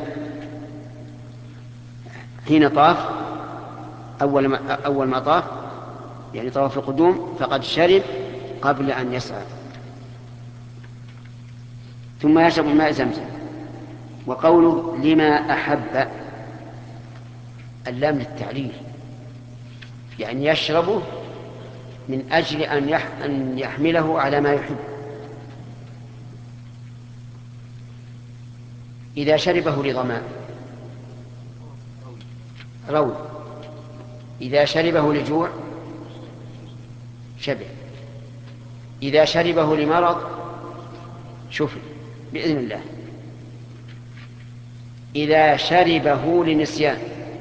حين طاف أول ما, أول ما طاف، يعني طواف القدوم، فقد شرب قبل أن يسعى. ثم يشرب من ماء زمزم. وقوله لما أحب، اللام للتعليل، يعني يشربه من أجل أن يحمله على ما يحب. إذا شربه لظماء روي، إذا شربه لجوع شبع، إذا شربه لمرض شفي بإذن الله، إذا شربه لنسيان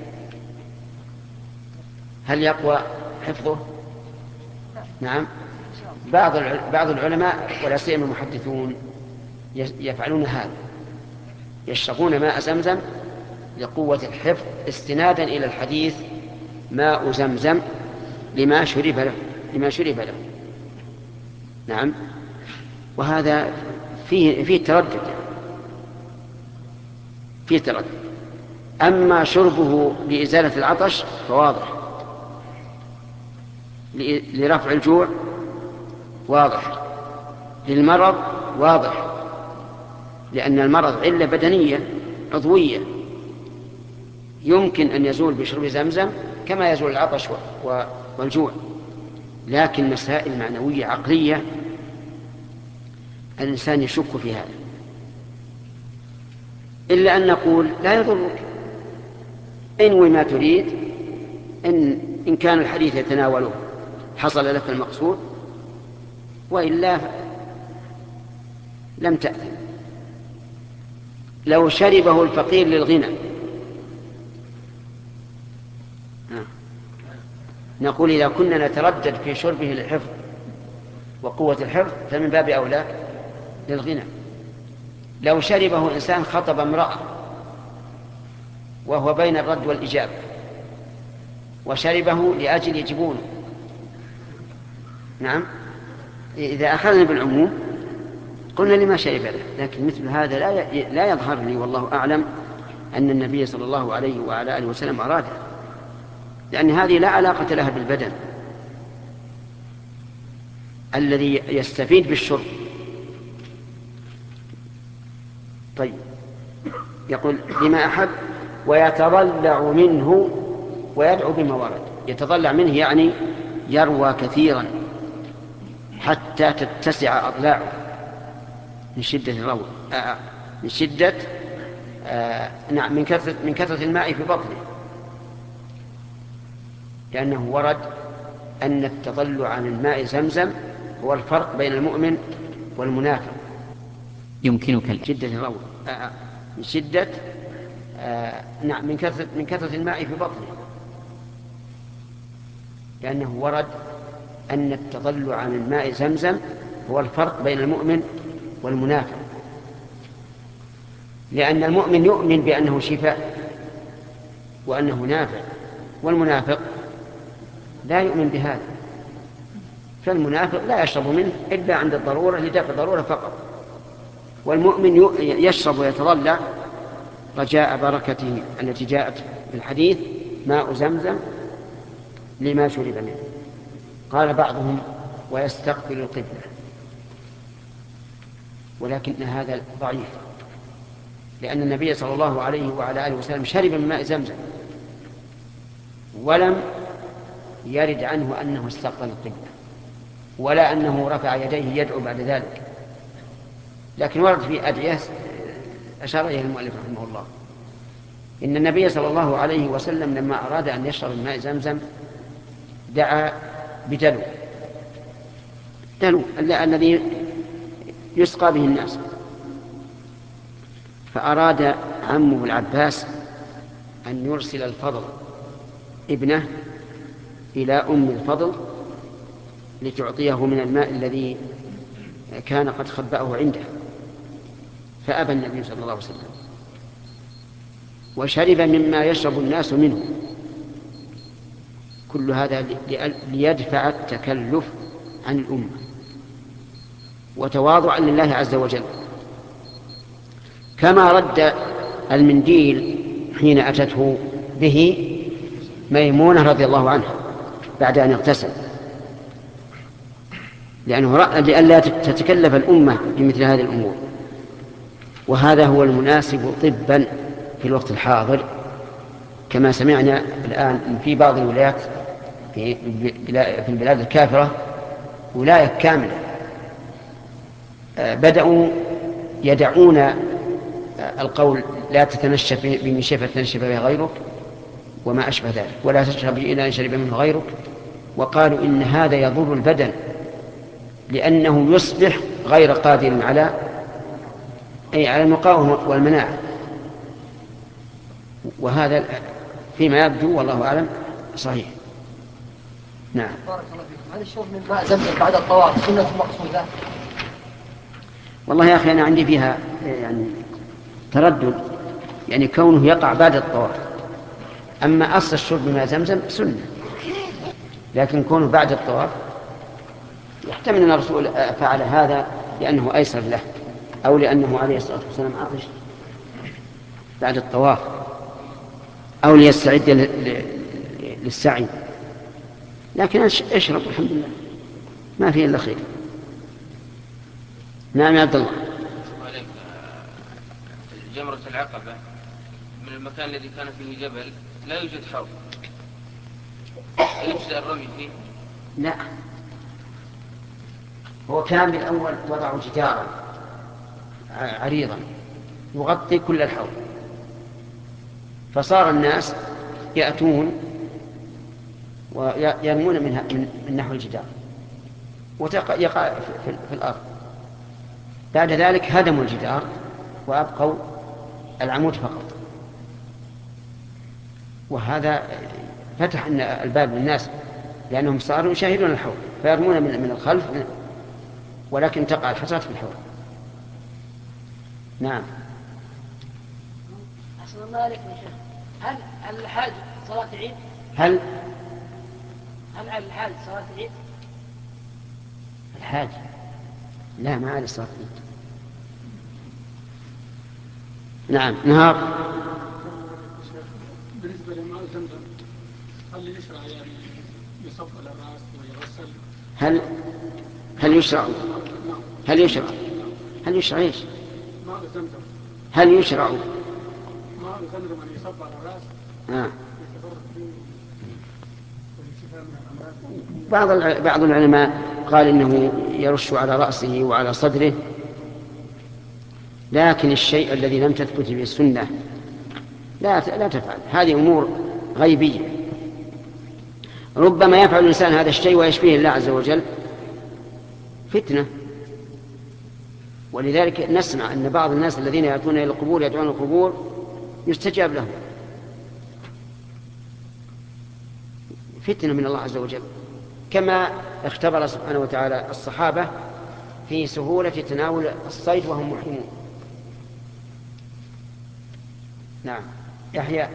هل يقوى حفظه؟ نعم، بعض بعض العلماء ولا سيما المحدثون يفعلون هذا، يشربون ماء زمزم لقوة الحفظ استنادا إلى الحديث ماء زمزم لما شرب له لما شرب له. نعم، وهذا فيه فيه تردد فيه تردد. أما شربه لإزالة العطش فواضح، لرفع الجوع واضح، للمرض واضح، لأن المرض علة بدنية عضوية يمكن أن يزول بشرب زمزم كما يزول العطش والجوع. لكن مسائل معنوية عقلية الإنسان يشك في هذا، إلا أن نقول لا يضرك، انوي ما تريد، إن, إن كان الحديث يتناوله حصل لك المقصود، وإلا لم تأثم. لو شربه الفقير للغنى نقول إذا كنا نتردد في شربه للحفظ وقوة الحفظ فمن باب أولى للغنى. لو شربه إنسان خطب امرأة وهو بين الرد والإجابة وشربه لأجل يجبونه، نعم، إذا أخذنا بالعموم قلنا لما شرب له، لكن مثل هذا لا لا يظهر لي والله أعلم أن النبي صلى الله عليه وعلى آله وسلم أراده، لأن هذه لا علاقة لها بالبدن الذي يستفيد بالشرب. طيب، يقول لما أحب ويتضلع منه ويدعو بما ورد. يتضلع منه يعني يروى كثيرا حتى تتسع أضلاعه من شدة الروى، آه من شدة آه نعم من كثرة من كثرة الماء في بطنه، لأنه ورد أن التضلع عن الماء زمزم هو الفرق بين المؤمن والمنافق. يمكنك شدة الروى آه من شدة آه نعم من كثرة من كثرة الماء في بطنه، لأنه ورد أن التضلع عن الماء زمزم هو الفرق بين المؤمن والمنافق، لأن المؤمن يؤمن بأنه شفاء وأنه نافع، والمنافق لا يؤمن بهذا، فالمنافق لا يشرب منه إلا عند الضرورة لدفع الضرورة فقط، والمؤمن يشرب ويتضلع رجاء بركته التي جاءت في الحديث ماء زمزم لما شرب منه. قال بعضهم ويستقبل القبلة، ولكن هذا ضعيف، لأن النبي صلى الله عليه وعلى آله وسلم شرب من ماء زمزم ولم يرد عنه أنه استقبل القبلة ولا أنه رفع يديه يدعو بعد ذلك، لكن ورد في أدعية أشار إليه المؤلف رحمه الله إن النبي صلى الله عليه وسلم لما أراد أن يشرب من ماء زمزم دعا بدلو، دلو الذي يسقى به الناس، فأراد عمه العباس أن يرسل الفضل ابنه إلى أم الفضل لتعطيه من الماء الذي كان قد خبأه عنده، فأبى النبي صلى الله عليه وسلم وشرب مما يشرب الناس منه. كل هذا ليدفع التكلف عن الأمة وتواضعا لله عز وجل. كما رد المنديل حين أتته به ميمونة رضي الله عنها بعد أن اغتسل، لأنه لئلا تتكلف الأمة بمثل هذه الأمور، وهذا هو المناسب طبا في الوقت الحاضر، كما سمعنا الآن في بعض الولايات في البلاد الكافرة ولاية كاملة بدأوا يدعون القول لا تتنشف بمنشفة تنشف بها غيرك وما أشبه ذلك، ولا تشرب إلا أن شرب منه غيرك، وقالوا إن هذا يضر البدن لأنه يصبح غير قادر على أي على المقاومة والمناعة، وهذا فيما يبدو والله أعلم صحيح. نعم. بارك الله فيكم. هل الشرب من ماء زمزم بعد الطواف سنة مقصودة؟ والله يا أخي أنا عندي فيها يعني تردد، يعني كونه يقع بعد الطواف، أما أصل الشرب من ماء زمزم سنة، لكن كونه بعد الطواف يحتمل أن الرسول فعل هذا لأنه أيسر له أو لأنه عليه الصلاة والسلام عطش بعد الطواف أو ليستعد للسعي، لكن اشرب الحمد لله ما فيه إلا خير. نعم يا عبد الله. جمرة العقبة من المكان الذي كان فيه جبل لا يوجد حوض، يجزئ الرمي فيه؟ لا، هو كان بالأول وضعوا جدارا عريضا يغطي كل الحوض، فصار الناس يأتون ويرمون منها من نحو الجدار ويقع في الأرض. بعد ذلك هدموا الجدار وأبقوا العمود فقط، وهذا فتح الباب للناس لأنهم صاروا يشاهدون الحوض فيرمون من الخلف، ولكن تقع الحصاة في الحوض. نعم. أحسن الله عليك يا شيخ. هل هل الحاج صلاة العيد؟ هل هل على الحاج صلاة العيد؟ الحاج لا، ما عليه صلاة العيد. نعم. نهار. بالنسبة لماء زمزم هل يشرع يعني يصب على الرأس ويغسل؟ هل هل يشرع هل يشرع هل يشرع ايش؟ ماء زمزم. هل يشرع ماء زمزم أن يصب على الرأس؟ آه. بعض بعض العلماء قال إنه يرش على رأسه وعلى صدره، لكن الشيء الذي لم تثبت به السنة لا لا تفعل. هذه أمور غيبية، ربما يفعل الإنسان هذا الشيء ويشبيه الله عز وجل فتنة. ولذلك نسمع أن بعض الناس الذين يأتون إلى القبور يدعون القبور يستجاب لهم، فتنة من الله عز وجل، كما اختبر سبحانه وتعالى الصحابة في سهولة تناول الصيد وهم محرمون. نعم. يحيى. يعني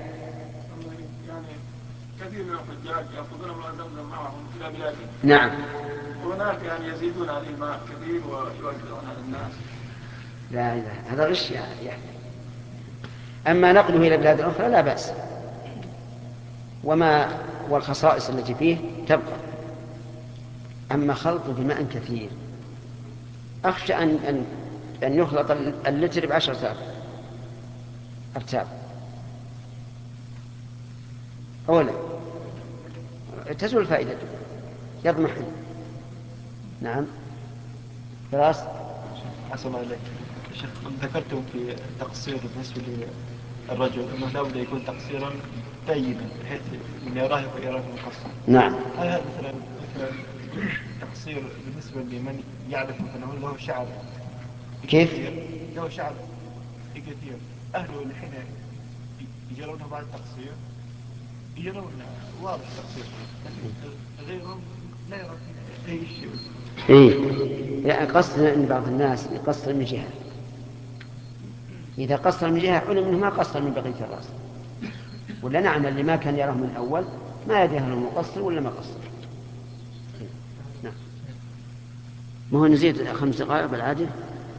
كثير من الحجاج يأخذون ماء زمزم معهم إلى بلادهم. نعم. وهناك يعني يزيدون عليه الماء كثير ويوزعون على الناس. لا لا، هذا غش يا يحيى. أما نقله إلى بلاد أخرى لا بأس، وما والخصائص التي فيه تبقى. أما خلطه بماء كثير أخشى أن أن أن يخلط اللتر بعشرة أرتاب أولا تزول الفائدة، يضمحل. نعم. فراس. حسن الله إليك شيخ، ذكرتم في التقصير بالنسبة للرجل أنه لا بد يكون تقصيرا طيبا بحيث من يراه يراه مقصر. نعم. هل هذا مثلا مثلا تقصير بالنسبة لمن يعرف مثلا له شعر كيف؟ له شعر كثير، أهله الحين يجرونه بعد التقصير يجرون واضح التقصير، غيرهم لا يرى أي شيء. إيه، يعني قصر أن بعض الناس يقصر من جهة، إذا قصر من جهة علم أنه ما قصر من بقية الرأس، ولا نعم اللي ما كان يراه من الأول ما يدري هل هو مقصر ولا ما قصر. نعم. ما هو نزيد خمس دقائق بالعادة؟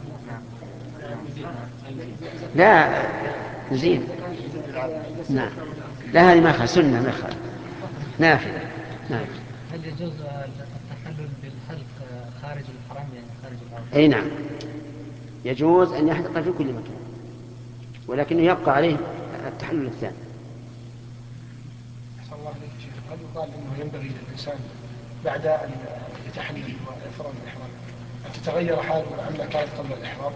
لا نزيد. نعم. لا هذه ما خل سنة ما خل نافلة. نعم. هل يجوز التحلل بالحلق خارج الحرم يعني خارج الحرم؟ أي نعم، يجوز أن يحلق في كل مكان، ولكنه يبقى عليه التحلل الثاني. أحسن الله عليك شيخ، هل يقال أنه ينبغي للإنسان بعد أن يتحلل ويفرغ من الإحرام أن تتغير حاله عما كانت قبل الإحرام؟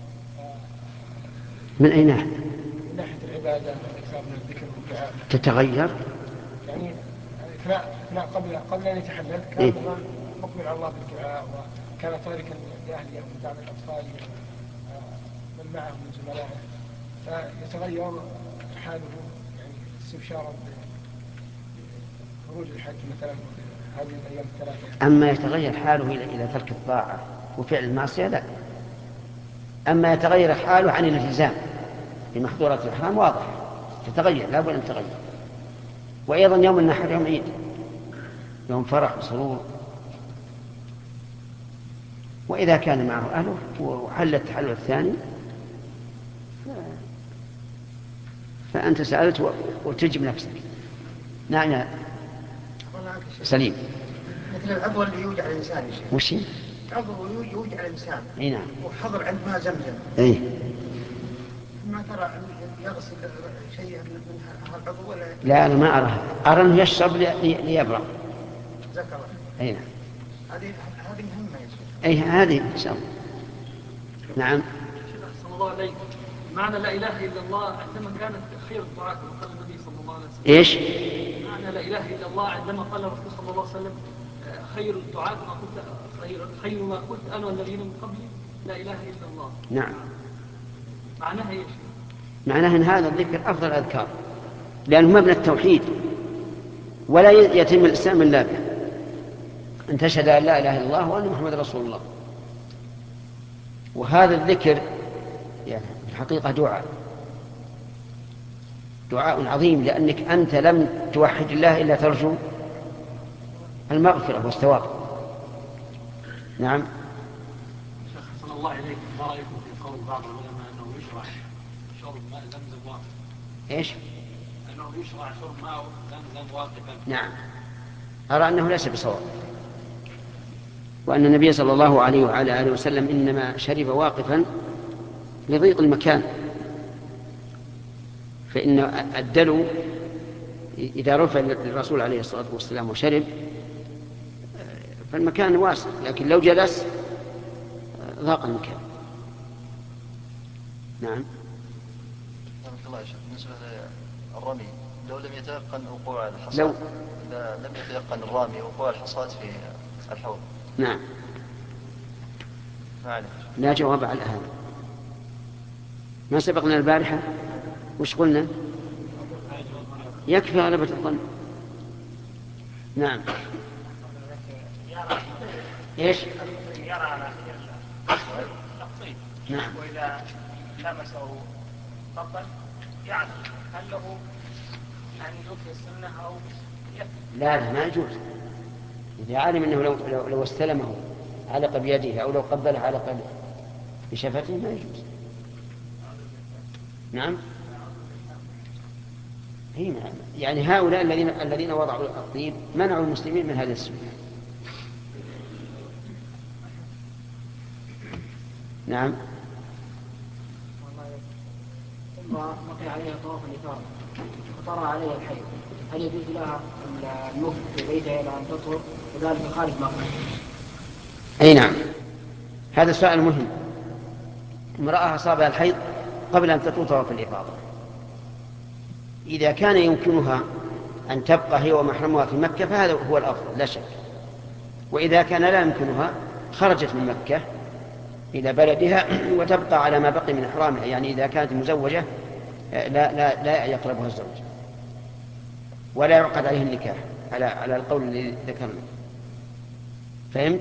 من أي ناحية؟ من ناحية العبادة والإكثار من الذكر والدعاء. تتغير؟ يعني أثناء أثناء قبل قبل أن يتحلل كان إيه؟ مقبل على الله بالدعاء، وكان تاركا لأهله أو بعض الأطفال من معه من زملائه، فيتغير حاله يعني استبشارا بخروج الحج مثلا هذه الأيام الثلاثة. أما يتغير حاله إلى إلى ترك الطاعة وفعل المعصية لا. أما يتغير حاله عن الالتزام بمحظورات الإحرام واضح تتغير، لا بد أن تتغير. وأيضا يوم النحر يوم عيد، يوم فرح وسرور، وإذا كان معه أهله وحل التحلل الثاني فأنت سألت وتجب نفسك. نعم يا سليم. مثل العضو اللي يوجع الإنسان يا شيخ. وش هي؟ عضو يوجع الإنسان. أي نعم. وحضر عند ماء زمزم. أي. ما ترى يغسل شيء من هذا العضو ولا؟ لا أنا ما أرى، أرى أنه يشرب ليبرأ. ذكر. أي نعم. هذه هذه مهمة يا شيخ. أي هذه إن شاء الله. نعم. شيخ أحسن الله عليك، معنى لا إله إلا الله عندما كانت خير الدعاء كما قال النبي صلى الله عليه وسلم. إيش؟ معنى لا إله إلا الله عندما قال الرسول صلى الله عليه وسلم خير الدعاء ما قلت خير, خير ما قلت أنا والذين من قبلي لا إله إلا الله. نعم. معناها إيش؟ معناها أن هذا الذكر أفضل الأذكار، لأنه مبنى التوحيد ولا يتم الإسلام إلا به. أن تشهد أن لا إله إلا الله وأن محمد رسول الله. وهذا الذكر يعني في الحقيقة دعاء دعاء عظيم، لأنك أنت لم توحد الله إلا ترجو المغفرة والثواب. نعم. شيخ صلى الله عليك، ما رأيكم في قول بعض العلماء أنه يشرع شرب ماء زمزم واقفا؟ إيش؟ أنه يشرع شرب ماء زمزم واقفا. نعم، أرى أنه ليس بصواب، وأن النبي صلى الله عليه وعلى آله وسلم إنما شرب واقفا لضيق المكان، فإن الدلو إذا رفع الرسول عليه الصلاة والسلام وشرب فالمكان واسع، لكن لو جلس ضاق المكان. نعم. الله يشهد. بالنسبة للرمي لو لم يتيقن وقوع الحصاد، لو إذا لم يتيقن الرامي وقوع الحصاد في الحوض. نعم. ما عليك. لا جواب على هذا. ما سبقنا البارحة وش قلنا؟ يكفي غلبة الظن. نعم. ايش؟ يرى على تقطيع. نعم. وإذا لمسه خطا يعني هل له أن يوفي السنة أو يكفي؟ لا لا، ما يجوز. إذا علم أنه لو, لو, لو استلمه علق بيده أو لو قبله علق بشفته ما يجوز. نعم. هي نعم. يعني هؤلاء الذين الذين وضعوا الطيب منعوا المسلمين من هذا السنة. نعم. ثم بقي عليها طواف الإفاضة وطرى عليها الحي، هل يجوز لها المكث في بيتها إلى أن تطهر وذلك خارج مكة؟ أي نعم، هذا السؤال مهم. امرأة أصابها الحيض قبل أن تطوف طواف الإفاضة، إذا كان يمكنها أن تبقى هي ومحرمها في مكة فهذا هو الأفضل لا شك، وإذا كان لا يمكنها خرجت من مكة إلى بلدها وتبقى على ما بقي من إحرامها، يعني إذا كانت مزوجة لا, لا, لا يقربها الزوج ولا يعقد عليه النكاح على, على القول الذي ذكرنا. فهمت؟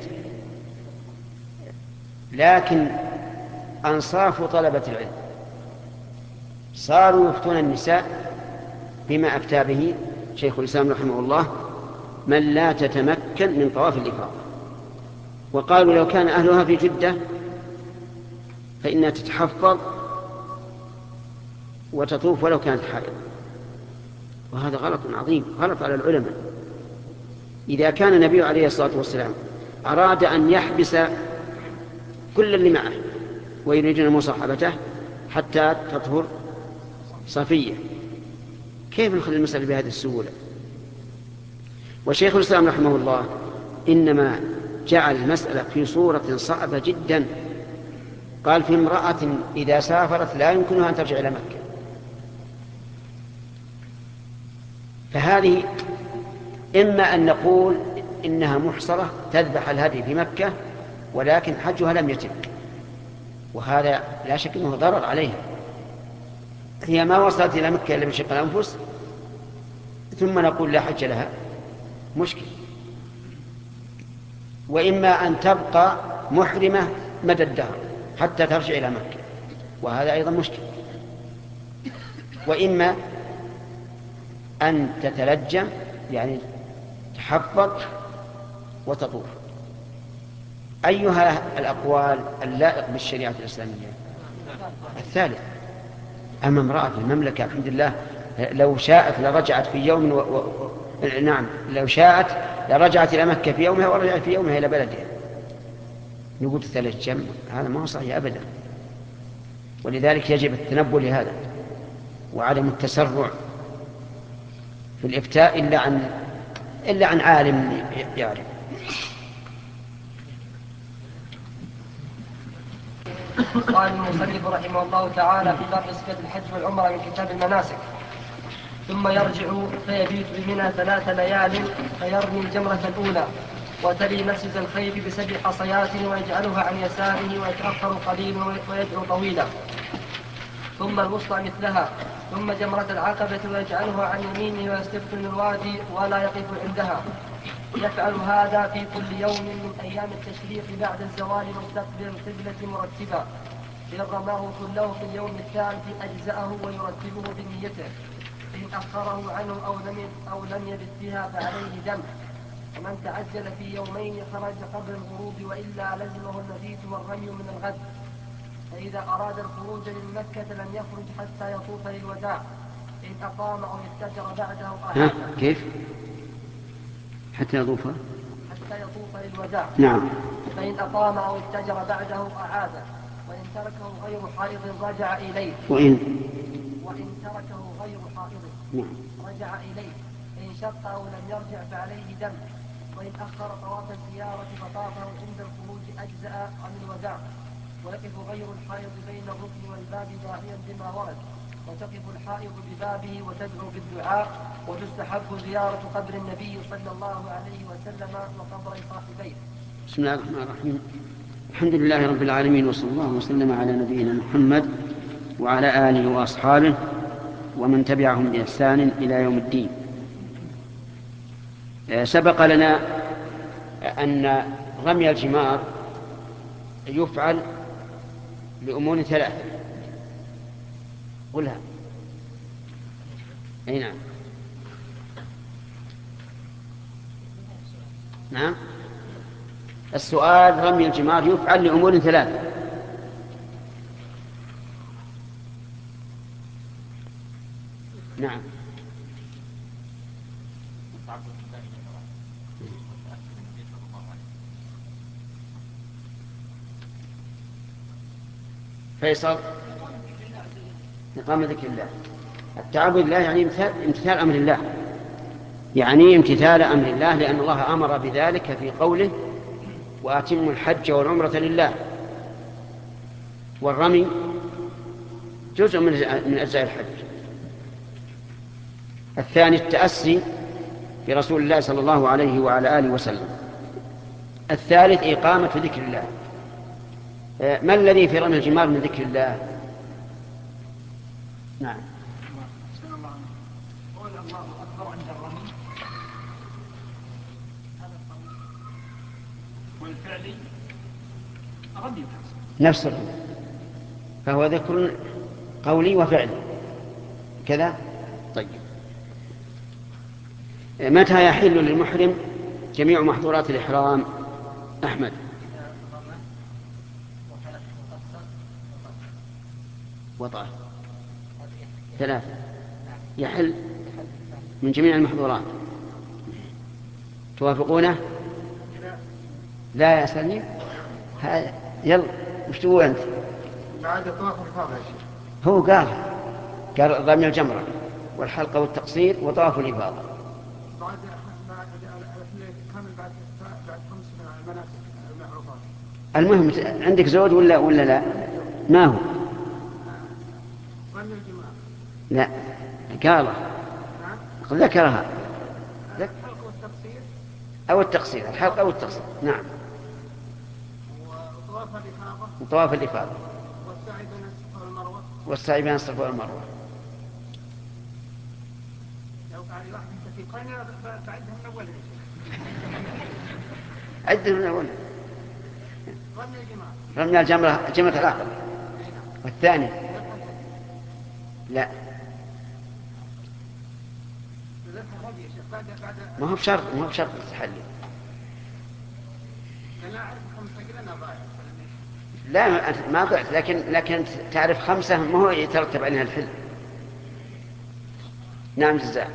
لكن أنصاف طلبة العلم صاروا يفتون النساء بما أفتى به شيخ الإسلام رحمه الله من لا تتمكن من طواف الإفاضة، وقالوا لو كان أهلها في جدة فإنها تتحفظ وتطوف ولو كانت حائض، وهذا غلط عظيم، غلط على العلماء. إذا كان النبي عليه الصلاة والسلام أراد أن يحبس كل اللي معه ويريدون مصاحبته حتى تطهر صفية، كيف نأخذ المسألة بهذه السهولة؟ وشيخ الإسلام رحمه الله إنما جعل المسألة في صورة صعبة جدا، قال في امرأة إذا سافرت لا يمكنها أن ترجع إلى مكة، فهذه إما أن نقول إنها محصرة تذبح الهدي في مكة ولكن حجها لم يتم، وهذا لا شك أنه ضرر عليها، هي ما وصلت إلى مكة إلا بشق الأنفس ثم نقول لا حج لها، مشكل. وإما أن تبقى محرمة مدى الدهر حتى ترجع إلى مكة، وهذا أيضا مشكل. وإما أن تتلجم يعني تحفظ وتطوف. أيها الأقوال اللائق بالشريعة الإسلامية؟ الثالث. أما امرأة في المملكة الحمد لله لو شاءت لرجعت في يوم و... و... نعم لو شاءت لرجعت إلى مكة في يومها ورجعت في يومها إلى بلدها، نقول تتلجم؟ هذا ما هو صحيح أبدا. ولذلك يجب التنبه لهذا وعدم التسرع في الإفتاء إلا عن إلا عن عالم يعرف. قال المصنف رحمه الله تعالى في باب صفة الحج والعمرة من كتاب المناسك: ثم يرجع فيبيت بمنى ثلاث ليال فيرمي الجمرة الأولى وتلي مسجد الخيف بسبع حصيات ويجعلها عن يساره ويتأخر قليلا ويدعو طويلا، ثم الوسطى مثلها، ثم جمرة العقبة ويجعلها عن يمينه ويستبطن الوادي ولا يقف عندها، يفعل هذا في كل يوم من أيام التشريق بعد الزوال مستقبل القبلة مرتبا، إن رماه كله في اليوم الثالث أجزأه ويرتبه بنيته، إن أخره عنه أو لم أو لم يبت بها فعليه دم. ومن تعجل في يومين خرج قبل الغروب وإلا لزمه المبيت والرمي من الغد. فإذا أراد الخروج من مكة لم يخرج حتى يطوف للوداع، إن أقام أو اتجر بعده أعاد. كيف؟ حتى يطوف حتى يطوف للوداع. نعم. فإن أقام أو اتجر بعده أعاد، وإن تركه غير حائض رجع إليه. وإن وإن تركه غير حائض نعم. رجع إليه. إن شق أو لم يرجع فعليه دم. وإن أخر طواف الزيارة فطافه عند الخروج أجزأ عن الوداع. ويقف غير الحائض بين الركن والباب داعيا بما ورد، وتقف الحائض ببابه وتدعو بالدعاء. وتستحب زيارة قبر النبي صلى الله عليه وسلم وقبر صاحبيه. بسم الله الرحمن الرحيم. الحمد لله رب العالمين، وصلى الله وسلم على نبينا محمد وعلى آله وأصحابه ومن تبعهم بإحسان إلى يوم الدين. سبق لنا أن رمي الجمار يفعل لأمور ثلاثة. قلها. أي نعم. نعم. السؤال: رمي الجمار يفعل لأمور ثلاثة. نعم. فيصل: إقامة ذكر الله. التعبد لله يعني امتثال أمر الله، يعني امتثال أمر الله، لأن الله أمر بذلك في قوله: وأتموا الحج والعمرة لله. والرمي جزء من أجزاء الحج. الثاني التأسي برسول الله صلى الله عليه وعلى آله وسلم. الثالث إقامة ذكر الله. ما الذي في رمي الجمار من ذكر الله؟ نعم. قول الله أكبر عند الرمي هذا القول، والفعل رمي نفس الرمي، فهو ذكر قولي وفعلي كذا. طيب، متى يحل للمحرم جميع محظورات الإحرام؟ أحمد. وطأ ثلاثة يحل من جميع المحظورات. توافقونه؟ لا يا سليم. يلا مش تقول أنت؟ بعد طواف الإفاضة يا شيخ. هو قال قال رمي الجمرة والحلقة والتقصير وطواف الإفاضة. بعد بعد كامل بعد بعد خمس من المناسك المعروفات. المهم عندك زوج ولا ولا لا؟ ما هو؟ رمي الجمار. لا قال ذكرها. الحلقة والتقصير أو التقصير، الحلقة أو التقصير. نعم. وطواف الإفاضة. وطواف الإفاضة. والسعي بين الصفا والمروة. والسعي بين الصفا والمروة. لو قال واحد أنت في قناة بعدها من أولها. عدها من أولها. رمي الجمار. رمي الجمرة جمرة العقبة. والثاني لا، ما هو بشرط، ما هو بشرط التحلي. لا ما ضعت، لكن لكن تعرف خمسة ما هو يترتب عليها الحل. نعم جزاء.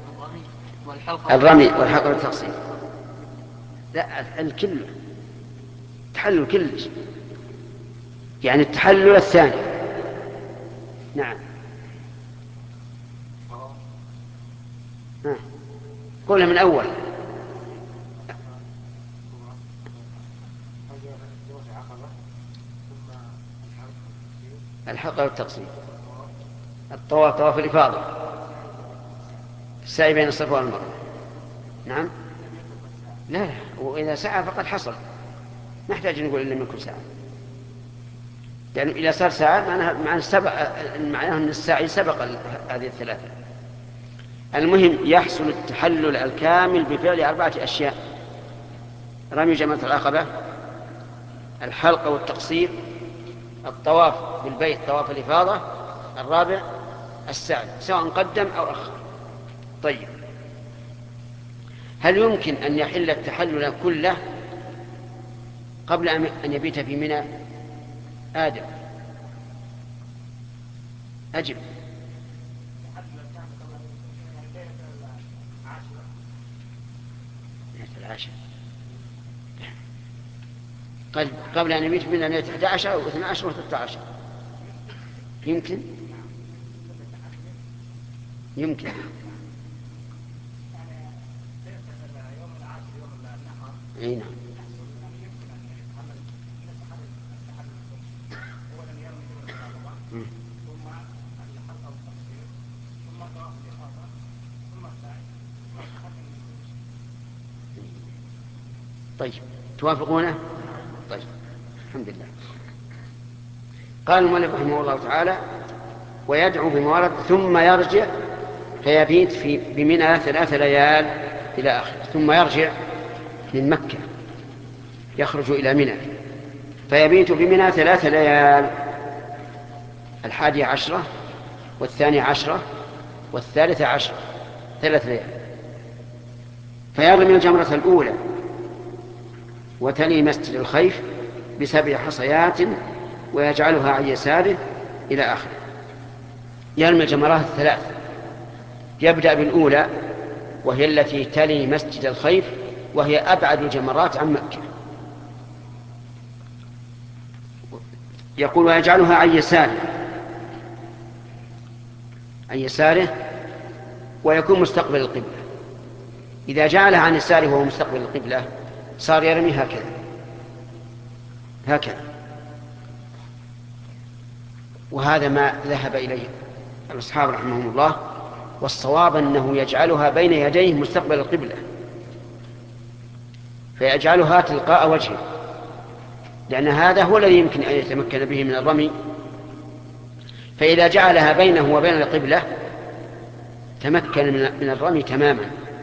الرمي والحلقة والتقصير. لا الكل تحلل كلش، يعني التحلل الثاني. نعم. قولها من أول. الحلقة والتقصير. الطواف طواف الإفاضة. السعي بين الصفا والمروة. نعم. لا لا، وإذا سعى فقد حصل، نحتاج نقول إلا من كل ساعة، لأنه يعني إذا صار ساعة معناها معناها سبق، معناها أن الساعي سبق هذه الثلاثة. المهم يحصل التحلل الكامل بفعل أربعة أشياء: رمي جمرة العقبة، الحلق والتقصير، الطواف بالبيت طواف الإفاضة، الرابع السعي سواء قدم أو أخر. طيب، هل يمكن أن يحل التحلل كله قبل أن يبيت في منى؟ آدم أجب. العاشر قبل أن يبيت من ليلة أحد عشر أو اثنى عشر وثلاثة عشر. يمكن يمكن أي نعم. طيب، توافقونه؟ طيب، الحمد لله. قال المؤلف رحمه الله تعالى: ويدعو بما ثم يرجع فيبيت في بمنى ثلاث ليال إلى آخره. ثم يرجع من مكة يخرج إلى منى فيبيت بمنى ثلاث ليال: الحادية عشرة والثانية عشرة والثالثة عشرة، ثلاث ليال. فيرمي الجمرة الأولى وتلي مسجد الخيف بسبع حصيات ويجعلها عن يساره إلى آخره. يرمي الجمرات الثلاث، يبدأ بالأولى وهي التي تلي مسجد الخيف وهي أبعد الجمرات عن مكة. يقول: ويجعلها عن يساره عن يساره ويكون مستقبل القبلة. إذا جعلها عن يساره وهو مستقبل القبلة صار يرمي هكذا هكذا وهذا ما ذهب إليه الأصحاب رحمهم الله، والصواب أنه يجعلها بين يديه مستقبل القبلة، فيجعلها تلقاء وجهه، لأن هذا هو الذي يمكن أن يتمكن به من الرمي. فإذا جعلها بينه وبين القبلة تمكن من الرمي تماما.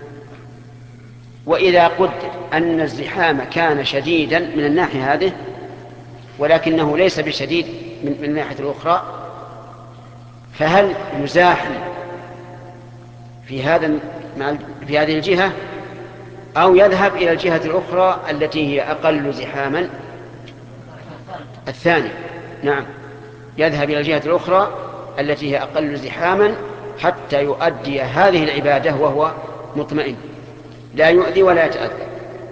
وإذا قدر أن الزحام كان شديدا من الناحية هذه ولكنه ليس بشديد من الناحية الأخرى، فهل يزاحم في هذا في هذه الجهة أو يذهب إلى الجهة الأخرى التي هي أقل زحاما؟ الثاني، نعم، يذهب إلى الجهة الأخرى التي هي أقل زحاما حتى يؤدي هذه العبادة وهو مطمئن لا يؤذي ولا يتأذى.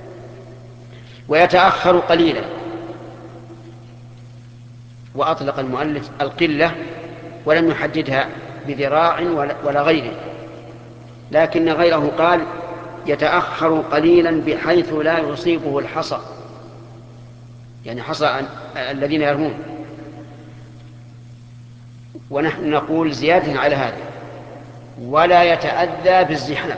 ويتأخر قليلا، وأطلق المؤلف القلة ولم يحددها بذراع ولا غيره، لكن غيره قال يتأخر قليلا بحيث لا يصيبه الحصى، يعني حصى الذين يرمون. ونحن نقول زيادة على هذا: ولا يتأذى بالزحام،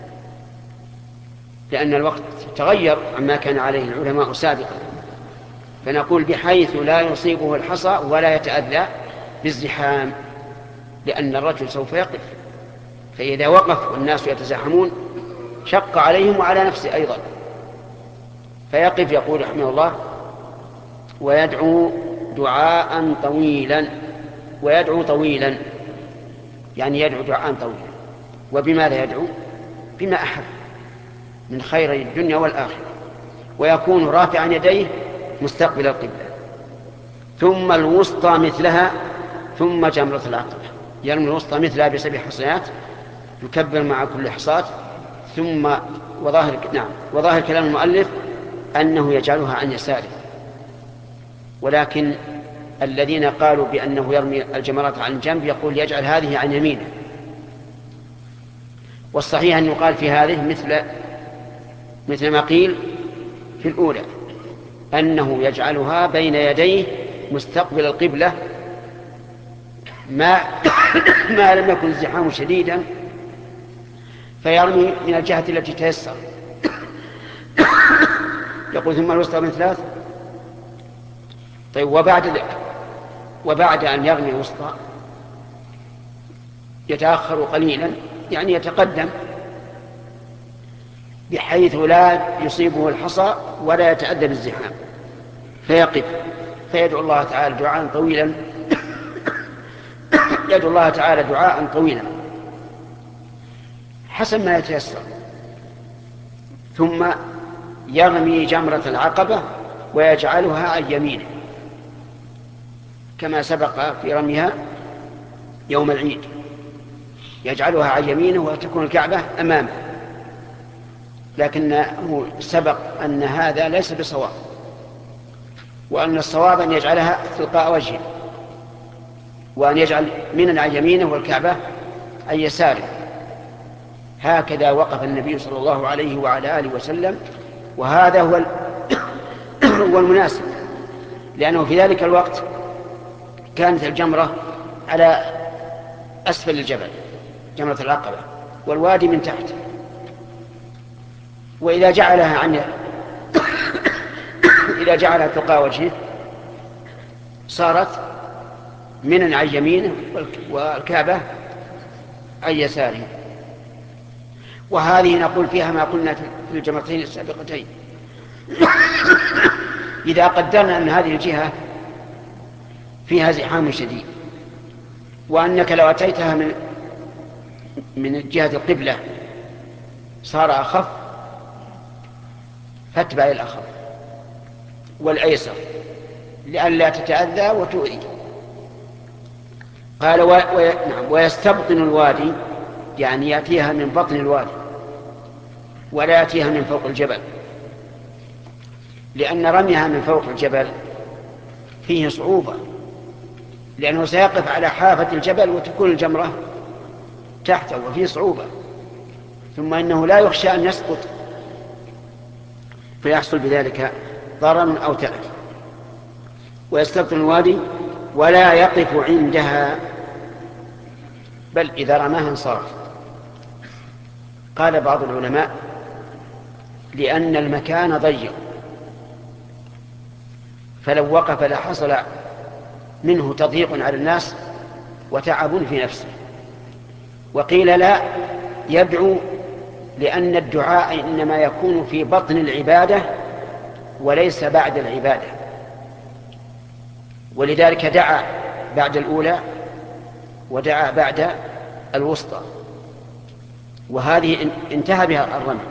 لأن الوقت تغير عما كان عليه العلماء سابقا، فنقول بحيث لا يصيبه الحصى ولا يتأذى بالزحام، لأن الرجل سوف يقف، فإذا وقف والناس يتزاحمون شق عليهم وعلى نفسه أيضا، فيقف. يقول رحمه الله: ويدعو دعاء طويلا. ويدعو طويلا يعني يدعو دعاء طويلا. وبماذا يدعو؟ بما أحب من خير الدنيا والآخرة. ويكون رافعا يديه مستقبل القبلة، ثم الوسطى مثلها، ثم جمرة العقبة. يرمي الوسطى مثلها بسبع حصيات، يكبر مع كل حصاة، ثم وظاهر نعم وظاهر كلام المؤلف أنه يجعلها عن يساره، ولكن الذين قالوا بأنه يرمي الجمرات عن جنب يقول يجعل هذه عن يمينه. والصحيح أن يقال في هذه مثل مثل ما قيل في الأولى، أنه يجعلها بين يديه مستقبل القبلة ما, ما لم يكن الزحام شديدا، فيرمي من الجهة التي تيسر. يقول: ثم الوسطى من ثلاث. طيب، وبعد وبعد أن يرمي الوسطى يتأخر قليلا يعني يتقدم بحيث لا يصيبه الحصى ولا يتأذى بالزحام، فيقف فيدعو الله تعالى دعاء طويلا يدعو الله تعالى دعاء طويلا حسب ما يتيسر، ثم يرمي جمرة العقبة ويجعلها عن يمينه كما سبق في رميها يوم العيد، يجعلها عن يمينه وتكون الكعبة أمامه، لكنه سبق أن هذا ليس بصواب، وأن الصواب أن يجعلها تلقاء وجهه، وأن يجعل منى عن يمينه والكعبة عن يساره. هكذا وقف النبي صلى الله عليه وعلى آله وسلم، وهذا هو هو المناسب، لأنه في ذلك الوقت كانت الجمرة على أسفل الجبل، جمرة العقبة، والوادي من تحت، وإذا جعلها عن إذا جعلها تلقاء وجهه صارت منى عن يمينه والكعبة عن يساره. وهذه نقول فيها ما قلنا في الجمرتين السابقتين. إذا قدرنا أن هذه الجهة فيها زحام شديد، وأنك لو أتيتها من من جهة القبلة صار أخف، فاتبع الأخف والأيسر لئلا تتأذى وتؤذي. قال و... و... نعم ويستبطن الوادي، يعني يأتيها من بطن الوادي ولا يأتيها من فوق الجبل، لأن رميها من فوق الجبل فيه صعوبة، لأنه سيقف على حافة الجبل وتكون الجمرة تحته وفيه صعوبة، ثم إنه لا يخشى أن يسقط فيحصل بذلك ضرر أو تلف. ويستبطن الوادي ولا يقف عندها، بل إذا رماها انصرف. قال بعض العلماء لأن المكان ضيق، فلو وقف لحصل منه تضييق على الناس وتعب في نفسه. وقيل لا، يدعو لأن الدعاء إنما يكون في بطن العبادة وليس بعد العبادة، ولذلك دعا بعد الأولى ودعا بعد الوسطى، وهذه انتهى بها الرمي،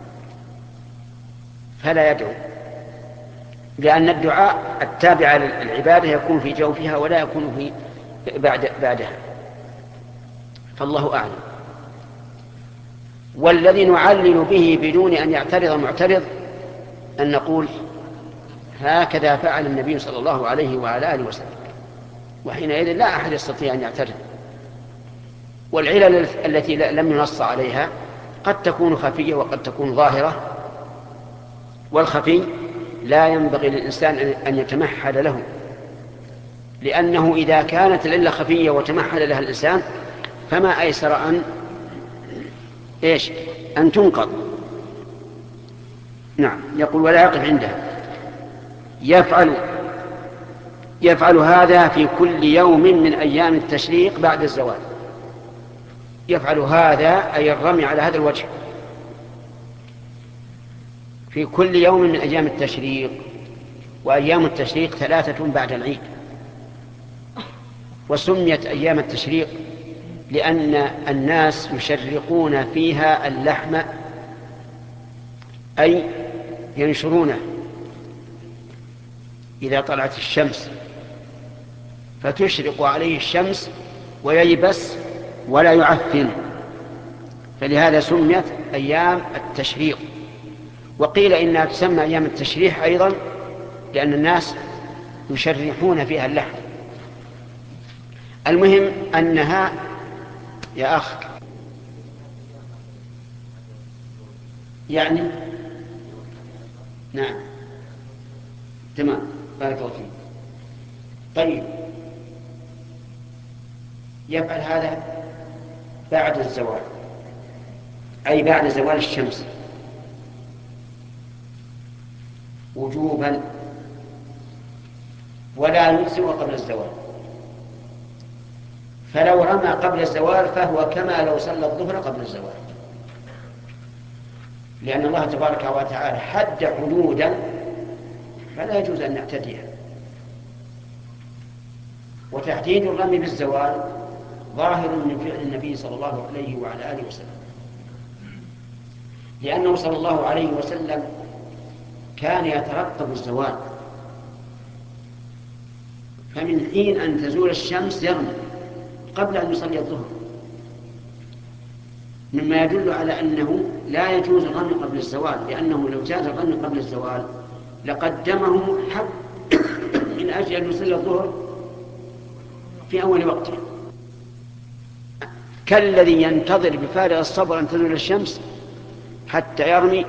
فلا يدعو، لأن الدعاء التابع للعبادة يكون في جوفها ولا يكون في بعد بعدها، فالله أعلم. والذي نعلل به بدون أن يعترض معترض أن نقول هكذا فعل النبي صلى الله عليه وعلى آله وسلم، وحينئذ لا أحد يستطيع أن يعترض. والعلل التي لم ينص عليها قد تكون خفية وقد تكون ظاهرة، والخفي لا ينبغي للإنسان أن يتمحل له، لأنه إذا كانت العلة خفية وتمحل لها الإنسان فما أيسر أن إيش أن تنقض. نعم. يقول ولا يقف عندها. يفعل يفعل هذا في كل يوم من أيام التشريق بعد الزوال. يفعل هذا أي الرمي على هذا الوجه في كل يوم من أيام التشريق، وأيام التشريق ثلاثة بعد العيد. وسميت أيام التشريق لأن الناس يشرقون فيها اللحم، أي ينشرونه إذا طلعت الشمس فتشرق عليه الشمس وييبس ولا يعفن، فلهذا سميت أيام التشريق. وقيل إنها تسمى أيام التشريح أيضا لأن الناس يشرحون فيها اللحم. المهم أنها يا أخ يعني نعم تمام بارك الله فيك. طيب يفعل هذا بعد الزوال، أي بعد زوال الشمس وجوبا، ولا يجزئ قبل الزوال. فلو رمى قبل الزوال فهو كما لو صلى الظهر قبل الزوال، لأن الله تبارك وتعالى حد حدودا فلا يجوز أن نعتديها. وتحديد الرمي بالزوال ظاهر من فعل النبي صلى الله عليه وعلى آله وسلم، لأنه صلى الله عليه وسلم كان يترقب الزوال، فمن حين أن تزول الشمس يرمي قبل أن يصلي الظهر، مما يدل على أنه لا يجوز الرمي قبل الزوال، لأنه لو جاز الرمي قبل الزوال لقدمه حق من أجل أن يصلي الظهر في أول وقته، كالذي ينتظر بفارغ الصبر أن تزول الشمس حتى يرمي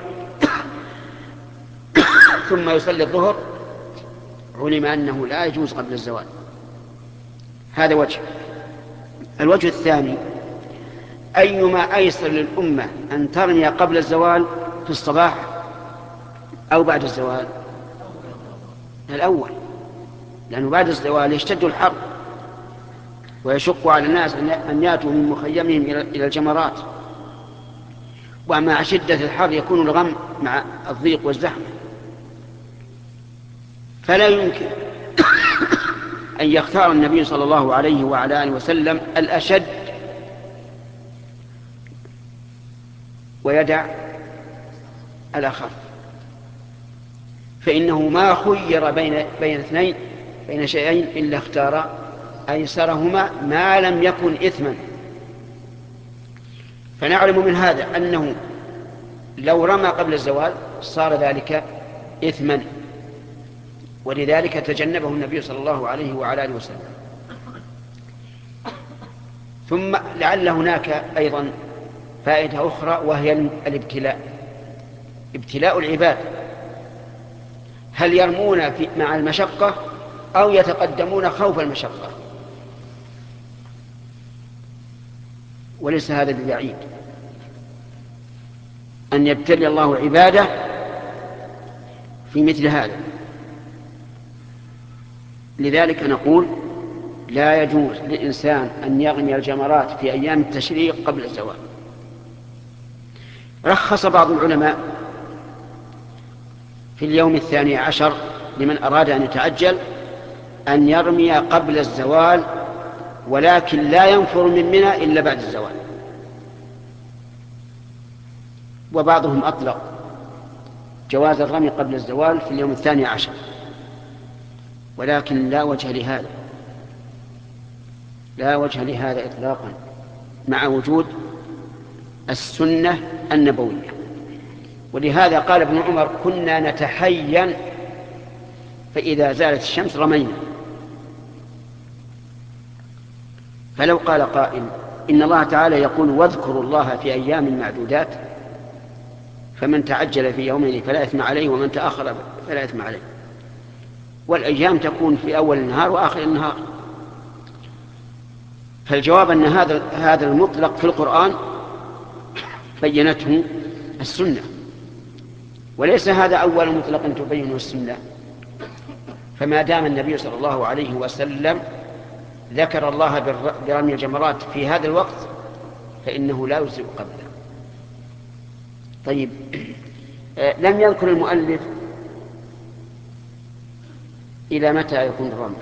ثم يصلي الظهر، علم أنه لا يجوز قبل الزوال. هذا وجه. الوجه الثاني: أيما أيسر للأمة أن ترمي قبل الزوال في الصباح أو بعد الزوال؟ الأول، لأنه بعد الزوال يشتد الحر ويشق على الناس أن يأتوا من مخيمهم إلى الجمرات، ومع شدة الحر يكون الغم مع الضيق والزحمة، فلا يمكن أن يختار النبي صلى الله عليه وعلى آله وسلم الأشد ويدع الأخف، فإنه ما خير بين بين اثنين بين شيئين إلا اختار أيسرهما ما لم يكن إثما. فنعلم من هذا أنه لو رمى قبل الزوال صار ذلك إثما، ولذلك تجنبه النبي صلى الله عليه وعلى آله وسلم. ثم لعل هناك أيضا فائدة أخرى، وهي الابتلاء، ابتلاء العباد، هل يرمون في مع المشقة أو يتقدمون خوف المشقة؟ وليس هذا ببعيد أن يبتلي الله عباده في مثل هذا. لذلك نقول لا يجوز للإنسان أن يرمي الجمرات في أيام التشريق قبل الزوال. رخص بعض العلماء في اليوم الثاني عشر لمن أراد أن يتعجل أن يرمي قبل الزوال، ولكن لا ينفر من منى إلا بعد الزوال. وبعضهم أطلق جواز الرمي قبل الزوال في اليوم الثاني عشر، ولكن لا وجه لهذا، لا وجه لهذا إطلاقا، مع وجود السنة النبوية. ولهذا قال ابن عمر: كنا نتحين فإذا زالت الشمس رمينا. فلو قال قائل إن الله تعالى يقول: واذكروا الله في أيام معدودات، فمن تعجل في يومين فلا إثم عليه ومن تأخر فلا إثم عليه، والأيام تكون في أول النهار وآخر النهار. فالجواب أن هذا هذا المطلق في القرآن بينته السنة، وليس هذا أول مطلق تبينه السنة. فما دام النبي صلى الله عليه وسلم ذكر الله برمي الجمرات في هذا الوقت فإنه لا يجزئ قبله. طيب، لم يذكر المؤلف إلى متى يكون الرمي،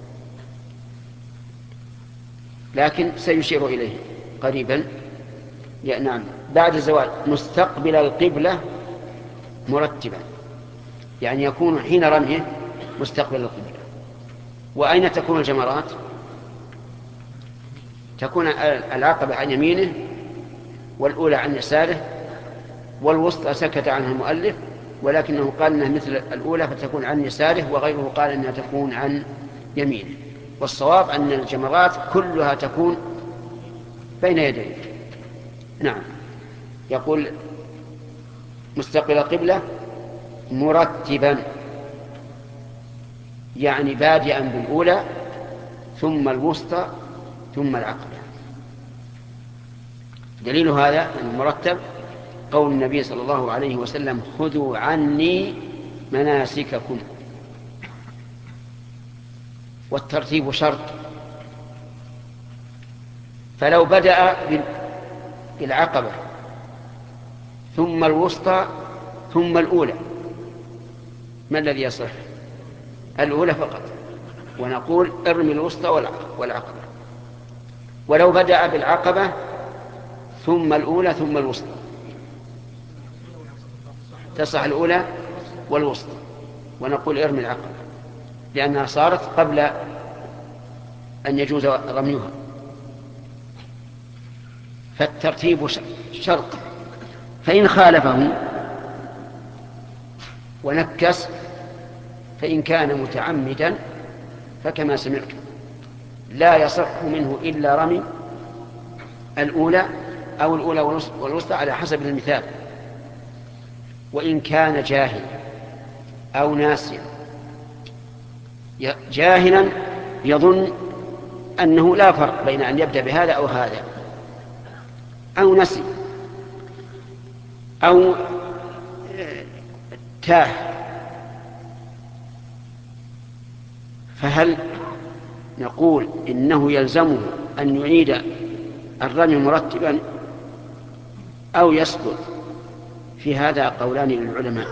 لكن سيشير إليه قريبا. نعم، بعد الزوال مستقبل القبلة مرتبا، يعني يكون حين رميه مستقبل القبلة. وأين تكون الجمرات؟ تكون العقبة عن يمينه، والأولى عن يساره، والوسطى سكت عنها المؤلف، ولكنه قال أنها مثل الأولى فتكون عن يساره، وغيره قال أنها تكون عن يمينه. والصواب أن الجمرات كلها تكون بين يديه. نعم، يقول مستقبل القبلة مرتبا، يعني بادئا بالأولى ثم الوسطى ثم العقبة. دليل هذا المرتب قول النبي صلى الله عليه وسلم: خذوا عني مناسككم. والترتيب شرط، فلو بدأ بالعقبة ثم الوسطى ثم الأولى ما الذي يصح؟ الأولى فقط، ونقول ارمي الوسطى والعقبة. ولو بدأ بالعقبة ثم الأولى ثم الوسطى تصح الأولى والوسطى، ونقول ارمي العقبة لأنها صارت قبل أن يجوز رميها. فالترتيب شرط، فإن خالفه ونكس فإن كان متعمدا فكما سمعت لا يصح منه إلا رمي الأولى أو الأولى والوسطى على حسب المثال. وإن كان جاهلا أو ناسيا، جاهلا يظن أنه لا فرق بين أن يبدأ بهذا أو هذا، أو نسي أو تاه، فهل نقول إنه يلزمه أن يعيد الرمي مرتبا أو يسقط؟ في هذا قولان للعلماء.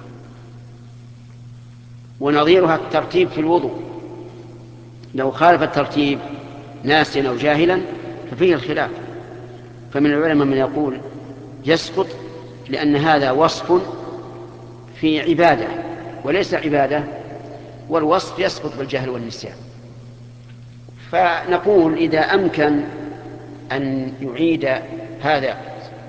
ونظيرها الترتيب في الوضوء، لو خالف الترتيب ناسيا أو جاهلا ففيه الخلاف، فمن العلماء من يقول يسقط لأن هذا وصف في عبادة وليس عبادة، والوصف يسقط بالجهل والنسيان. فنقول إذا أمكن أن يعيد هذا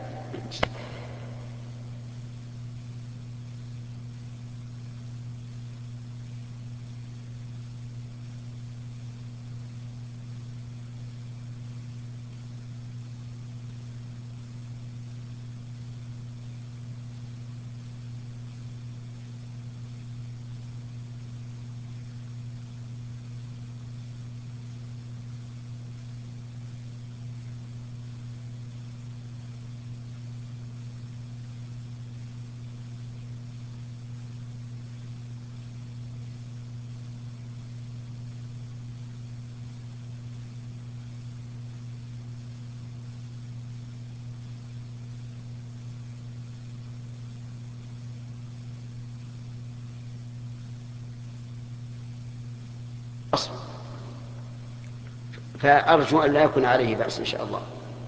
فأرجو أن لا يكون عليه بأس إن شاء الله.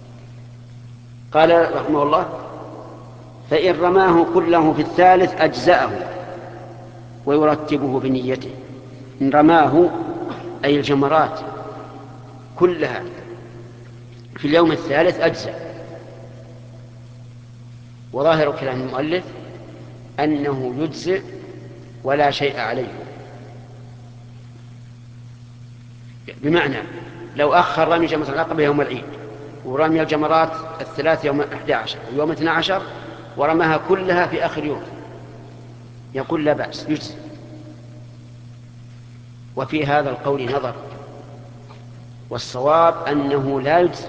قال رحمه الله: فإن رماه كله في الثالث أجزأه ويرتبه بنيته. إن رماه أي الجمرات كلها في اليوم الثالث أجزأ. وظاهر كلام المؤلف أنه يجزئ ولا شيء عليه، بمعنى لو أخر رمي جمرة العقبة يوم العيد ورمي الجمرات الثلاث يوم أحد عشر ويوم اثنى عشر ورماها كلها في آخر يوم، يقول لا بأس يجزي. وفي هذا القول نظر، والصواب أنه لا يجزي،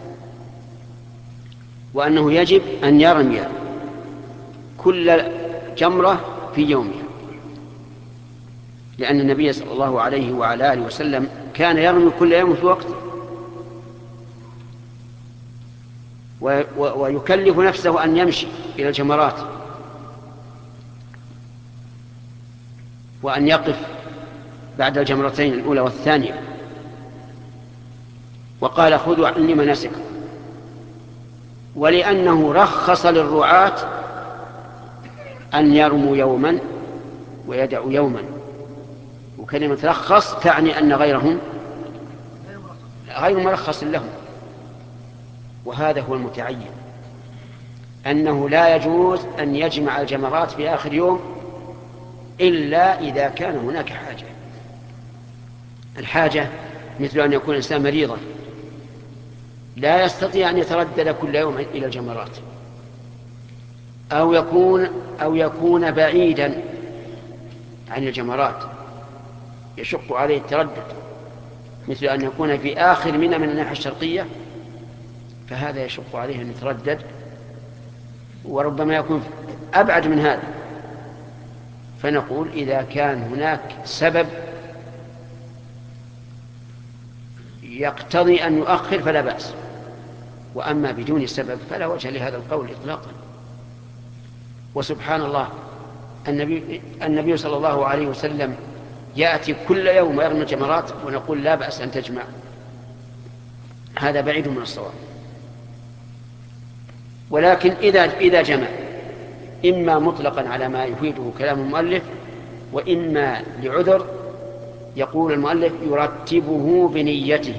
وأنه يجب أن يرمي كل جمرة في يومها، لأن النبي صلى الله عليه وعلى آله وسلم كان يرمي كل يوم في وقته، ويكلف نفسه أن يمشي إلى الجمرات وأن يقف بعد الجمرتين الأولى والثانية، وقال: خذوا عني مناسككم. ولأنه رخص للرعاة أن يرموا يوما ويدعوا يوما، وكلمة رخص تعني أن غيرهم غير مرخص لهم. وهذا هو المتعين، أنه لا يجوز أن يجمع الجمرات في آخر يوم إلا إذا كان هناك حاجة. الحاجة مثل أن يكون الإنسان مريضا لا يستطيع أن يتردد كل يوم إلى الجمرات، أو يكون أو يكون بعيدا عن الجمرات يشق عليه التردد، مثل أن يكون في آخر منى من الناحية الشرقية، فهذا يشق عليه أن يتردد، وربما يكون أبعد من هذا. فنقول إذا كان هناك سبب يقتضي أن يؤخر فلا بأس، وأما بدون سبب فلا وجه لهذا القول إطلاقا. وسبحان الله النبي, النبي صلى الله عليه وسلم يأتي كل يوم ويرمي الجمرات ونقول لا بأس أن تجمع، هذا بعيد من الصواب. ولكن إذا, إذا جمع إما مطلقا على ما يفيده كلام المؤلف، وإما لعذر يقول المؤلف يرتبه بنيته،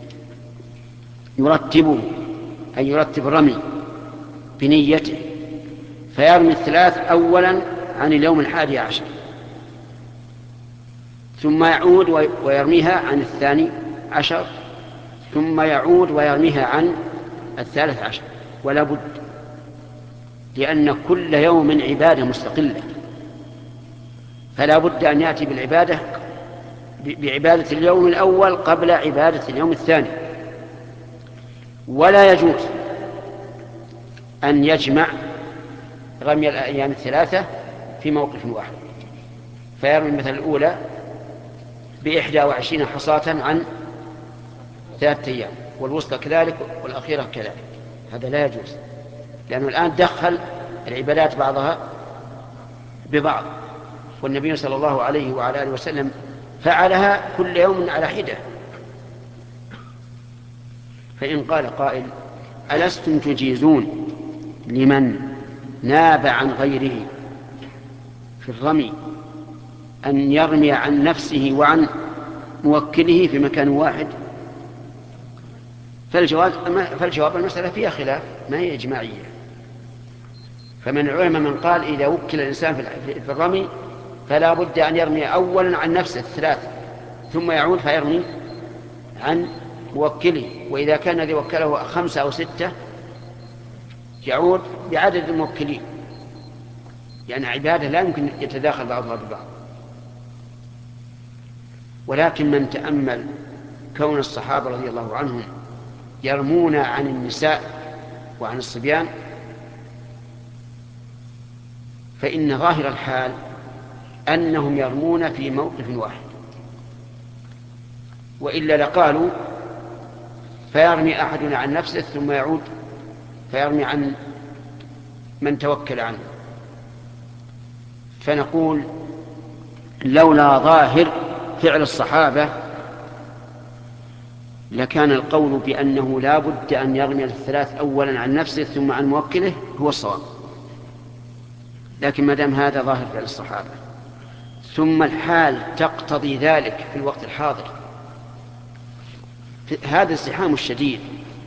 يرتبه أي يرتب الرمي بنيته، فيرمي الثلاث أولا عن اليوم الحادي عشر، ثم يعود ويرميها عن الثاني عشر، ثم يعود ويرميها عن الثالث عشر. ولا بد، لأن كل يوم عبادة مستقلة، فلا بد أن يأتي بالعبادة بعبادة اليوم الأول قبل عبادة اليوم الثاني. ولا يجوز أن يجمع رمي الأيام الثلاثة في موقف واحد، فيرمي مثل الأولى بإحدى وعشرين حصاة عن ثلاثة أيام، والوسطى كذلك والأخيرة كذلك. هذا لا يجوز، لأنه الآن دخل العبادات بعضها ببعض، والنبي صلى الله عليه وعلى آله وسلم فعلها كل يوم على حدة. فإن قال قائل ألستم تجيزون لمن ناب عن غيره في الرمي أن يرمي عن نفسه وعن موكله في مكان واحد؟ فالجواب, فالجواب المسألة فيها خلاف، ما هي إجماعية. فمن العلماء من قال إذا وكل الإنسان في الرمي فلا بد أن يرمي أولا عن نفسه الثلاثة، ثم يعود فيرمي عن موكله، وإذا كان الذي وكله خمسة أو ستة يعود بعدد الموكلين، يعني عبادة لا يمكن يتداخل بعضها ببعض. ولكن من تأمل كون الصحابة رضي الله عنهم يرمون عن النساء وعن الصبيان، فإن ظاهر الحال أنهم يرمون في موقف واحد، وإلا لقالوا فيرمي أحدنا عن نفسه ثم يعود فيرمي عن من توكل عنه. فنقول لولا ظاهر فعل الصحابة لكان القول بأنه لا بد أن يرمي الثلاث أولا عن نفسه ثم عن موكله هو الصواب. لكن ما دام هذا ظاهر فعل الصحابة ثم الحال تقتضي ذلك في الوقت الحاضر، هذا الزحام الشديد،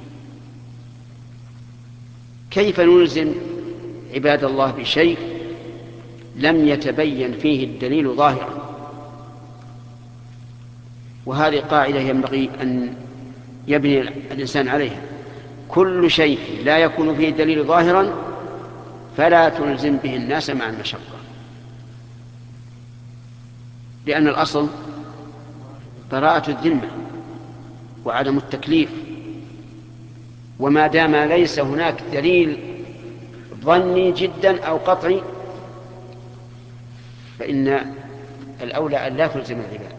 كيف نلزم عباد الله بشيء لم يتبين فيه الدليل ظاهرا؟ وهذه قاعدة ينبغي أن يبني الإنسان عليها: كل شيء لا يكون فيه الدليل ظاهرا فلا تلزم به الناس مع المشقة، لأن الأصل براءة الذمة وعدم التكليف. وما دام ليس هناك دليل ظني جدا أو قطعي فإن الأولى أن لا تلزم العباد.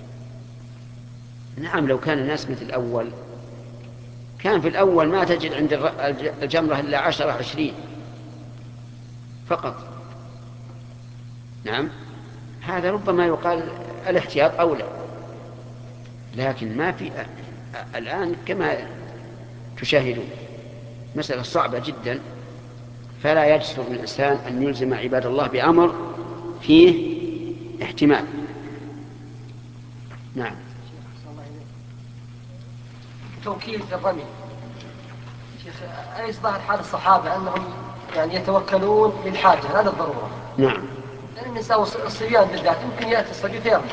نعم، لو كان الناس مثل الأول، كان في الأول ما تجد عند الجمرة إلا عشرة عشرين فقط. نعم، هذا ربما يقال الاحتياط أولى، لكن ما في الآن كما تشاهدون مسألة صعبة جدا، فلا يجسر الإنسان أن يلزم عباد الله بأمر فيه احتمال. نعم. توكيل في الرمي شيخ، أليس ظاهر حال الصحابة أنهم يعني يتوكلون للحاجة لا للضرورة؟ نعم. لأن النساء والصبيان بالذات يمكن يأتي الصبي فيرمي.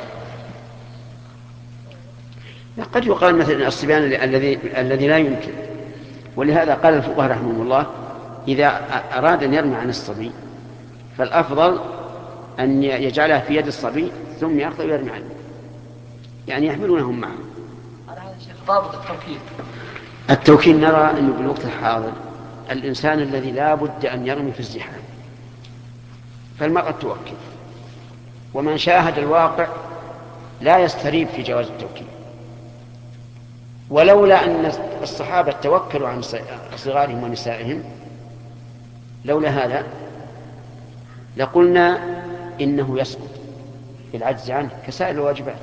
قد يقال مثلا الصبيان الذي الذي لا يمكن، ولهذا قال الفقهاء رحمهم الله إذا أراد أن يرمي عن الصبي فالأفضل أن يجعلها في يد الصبي ثم يأخذ ويرمي عنه، يعني يحملونهم معه. على هذا الشيخ ضابط التوكيل. التوكيل نرى أنه بالوقت الحاضر الإنسان الذي لا بد أن يرمي في الزحام فالمرأة توكل، ومن شاهد الواقع لا يستريب في جواز التوكيل، ولولا أن الصحابة توكلوا عن صغارهم ونسائهم، لولا هذا لقلنا إنه يسقط بالعجز عنه كسائر الواجبات،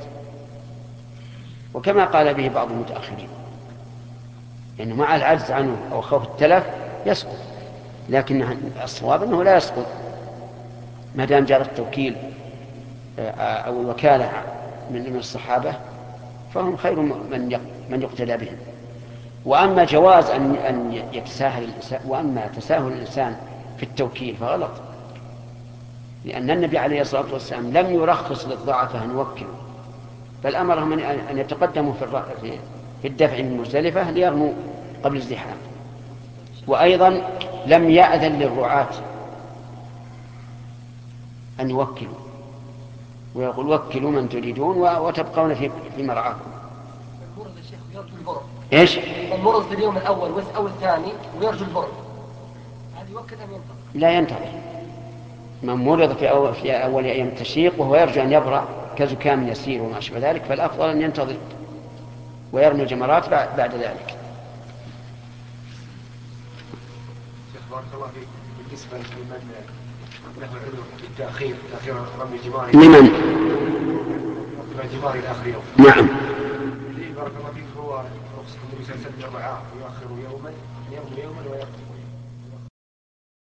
وكما قال به بعض المتأخرين إنه مع العجز عنه أو خوف التلف يسقط، لكن الصواب أنه لا يسقط ما دام جاء التوكيل أو الوكالة من الصحابة، فهم خير من من يقتدى بهم. وأما جواز أن أن يتساهل الإنسان، وأما تساهل الإنسان في التوكيل فغلط، لأن النبي عليه الصلاة والسلام لم يرخص للضعفاء أن يوكلوا، بل أمرهم أن يتقدموا في في الدفع من مزدلفة ليرموا قبل الازدحام. وأيضا لم يأذن للرعاة أن يوكلوا، ويقول وكلوا من تريدون وتبقون في في مرعاكم. ايش؟ المرض في اليوم الأول أو الثاني ويرجو البرد، هذا يوكل أم ينتظر؟ لا ينتظر. من مرض في أول, في أول أيام التشريق وهو يرجو أن يبرأ كزكام يسير وما شابه ذلك، فالأفضل أن ينتظر ويرمي الجمرات بعد ذلك. شيخ بارك الله فيك، بالنسبة لمن له علم بالتأخير تأخير رمي الجمار لمن؟ رمي الجمار إلى آخر يوم. نعم. بارك الله فيك، هو رخص النبي صلى الله عليه وسلم يرعاه ويؤخر يوما يرمي يوما ويرمي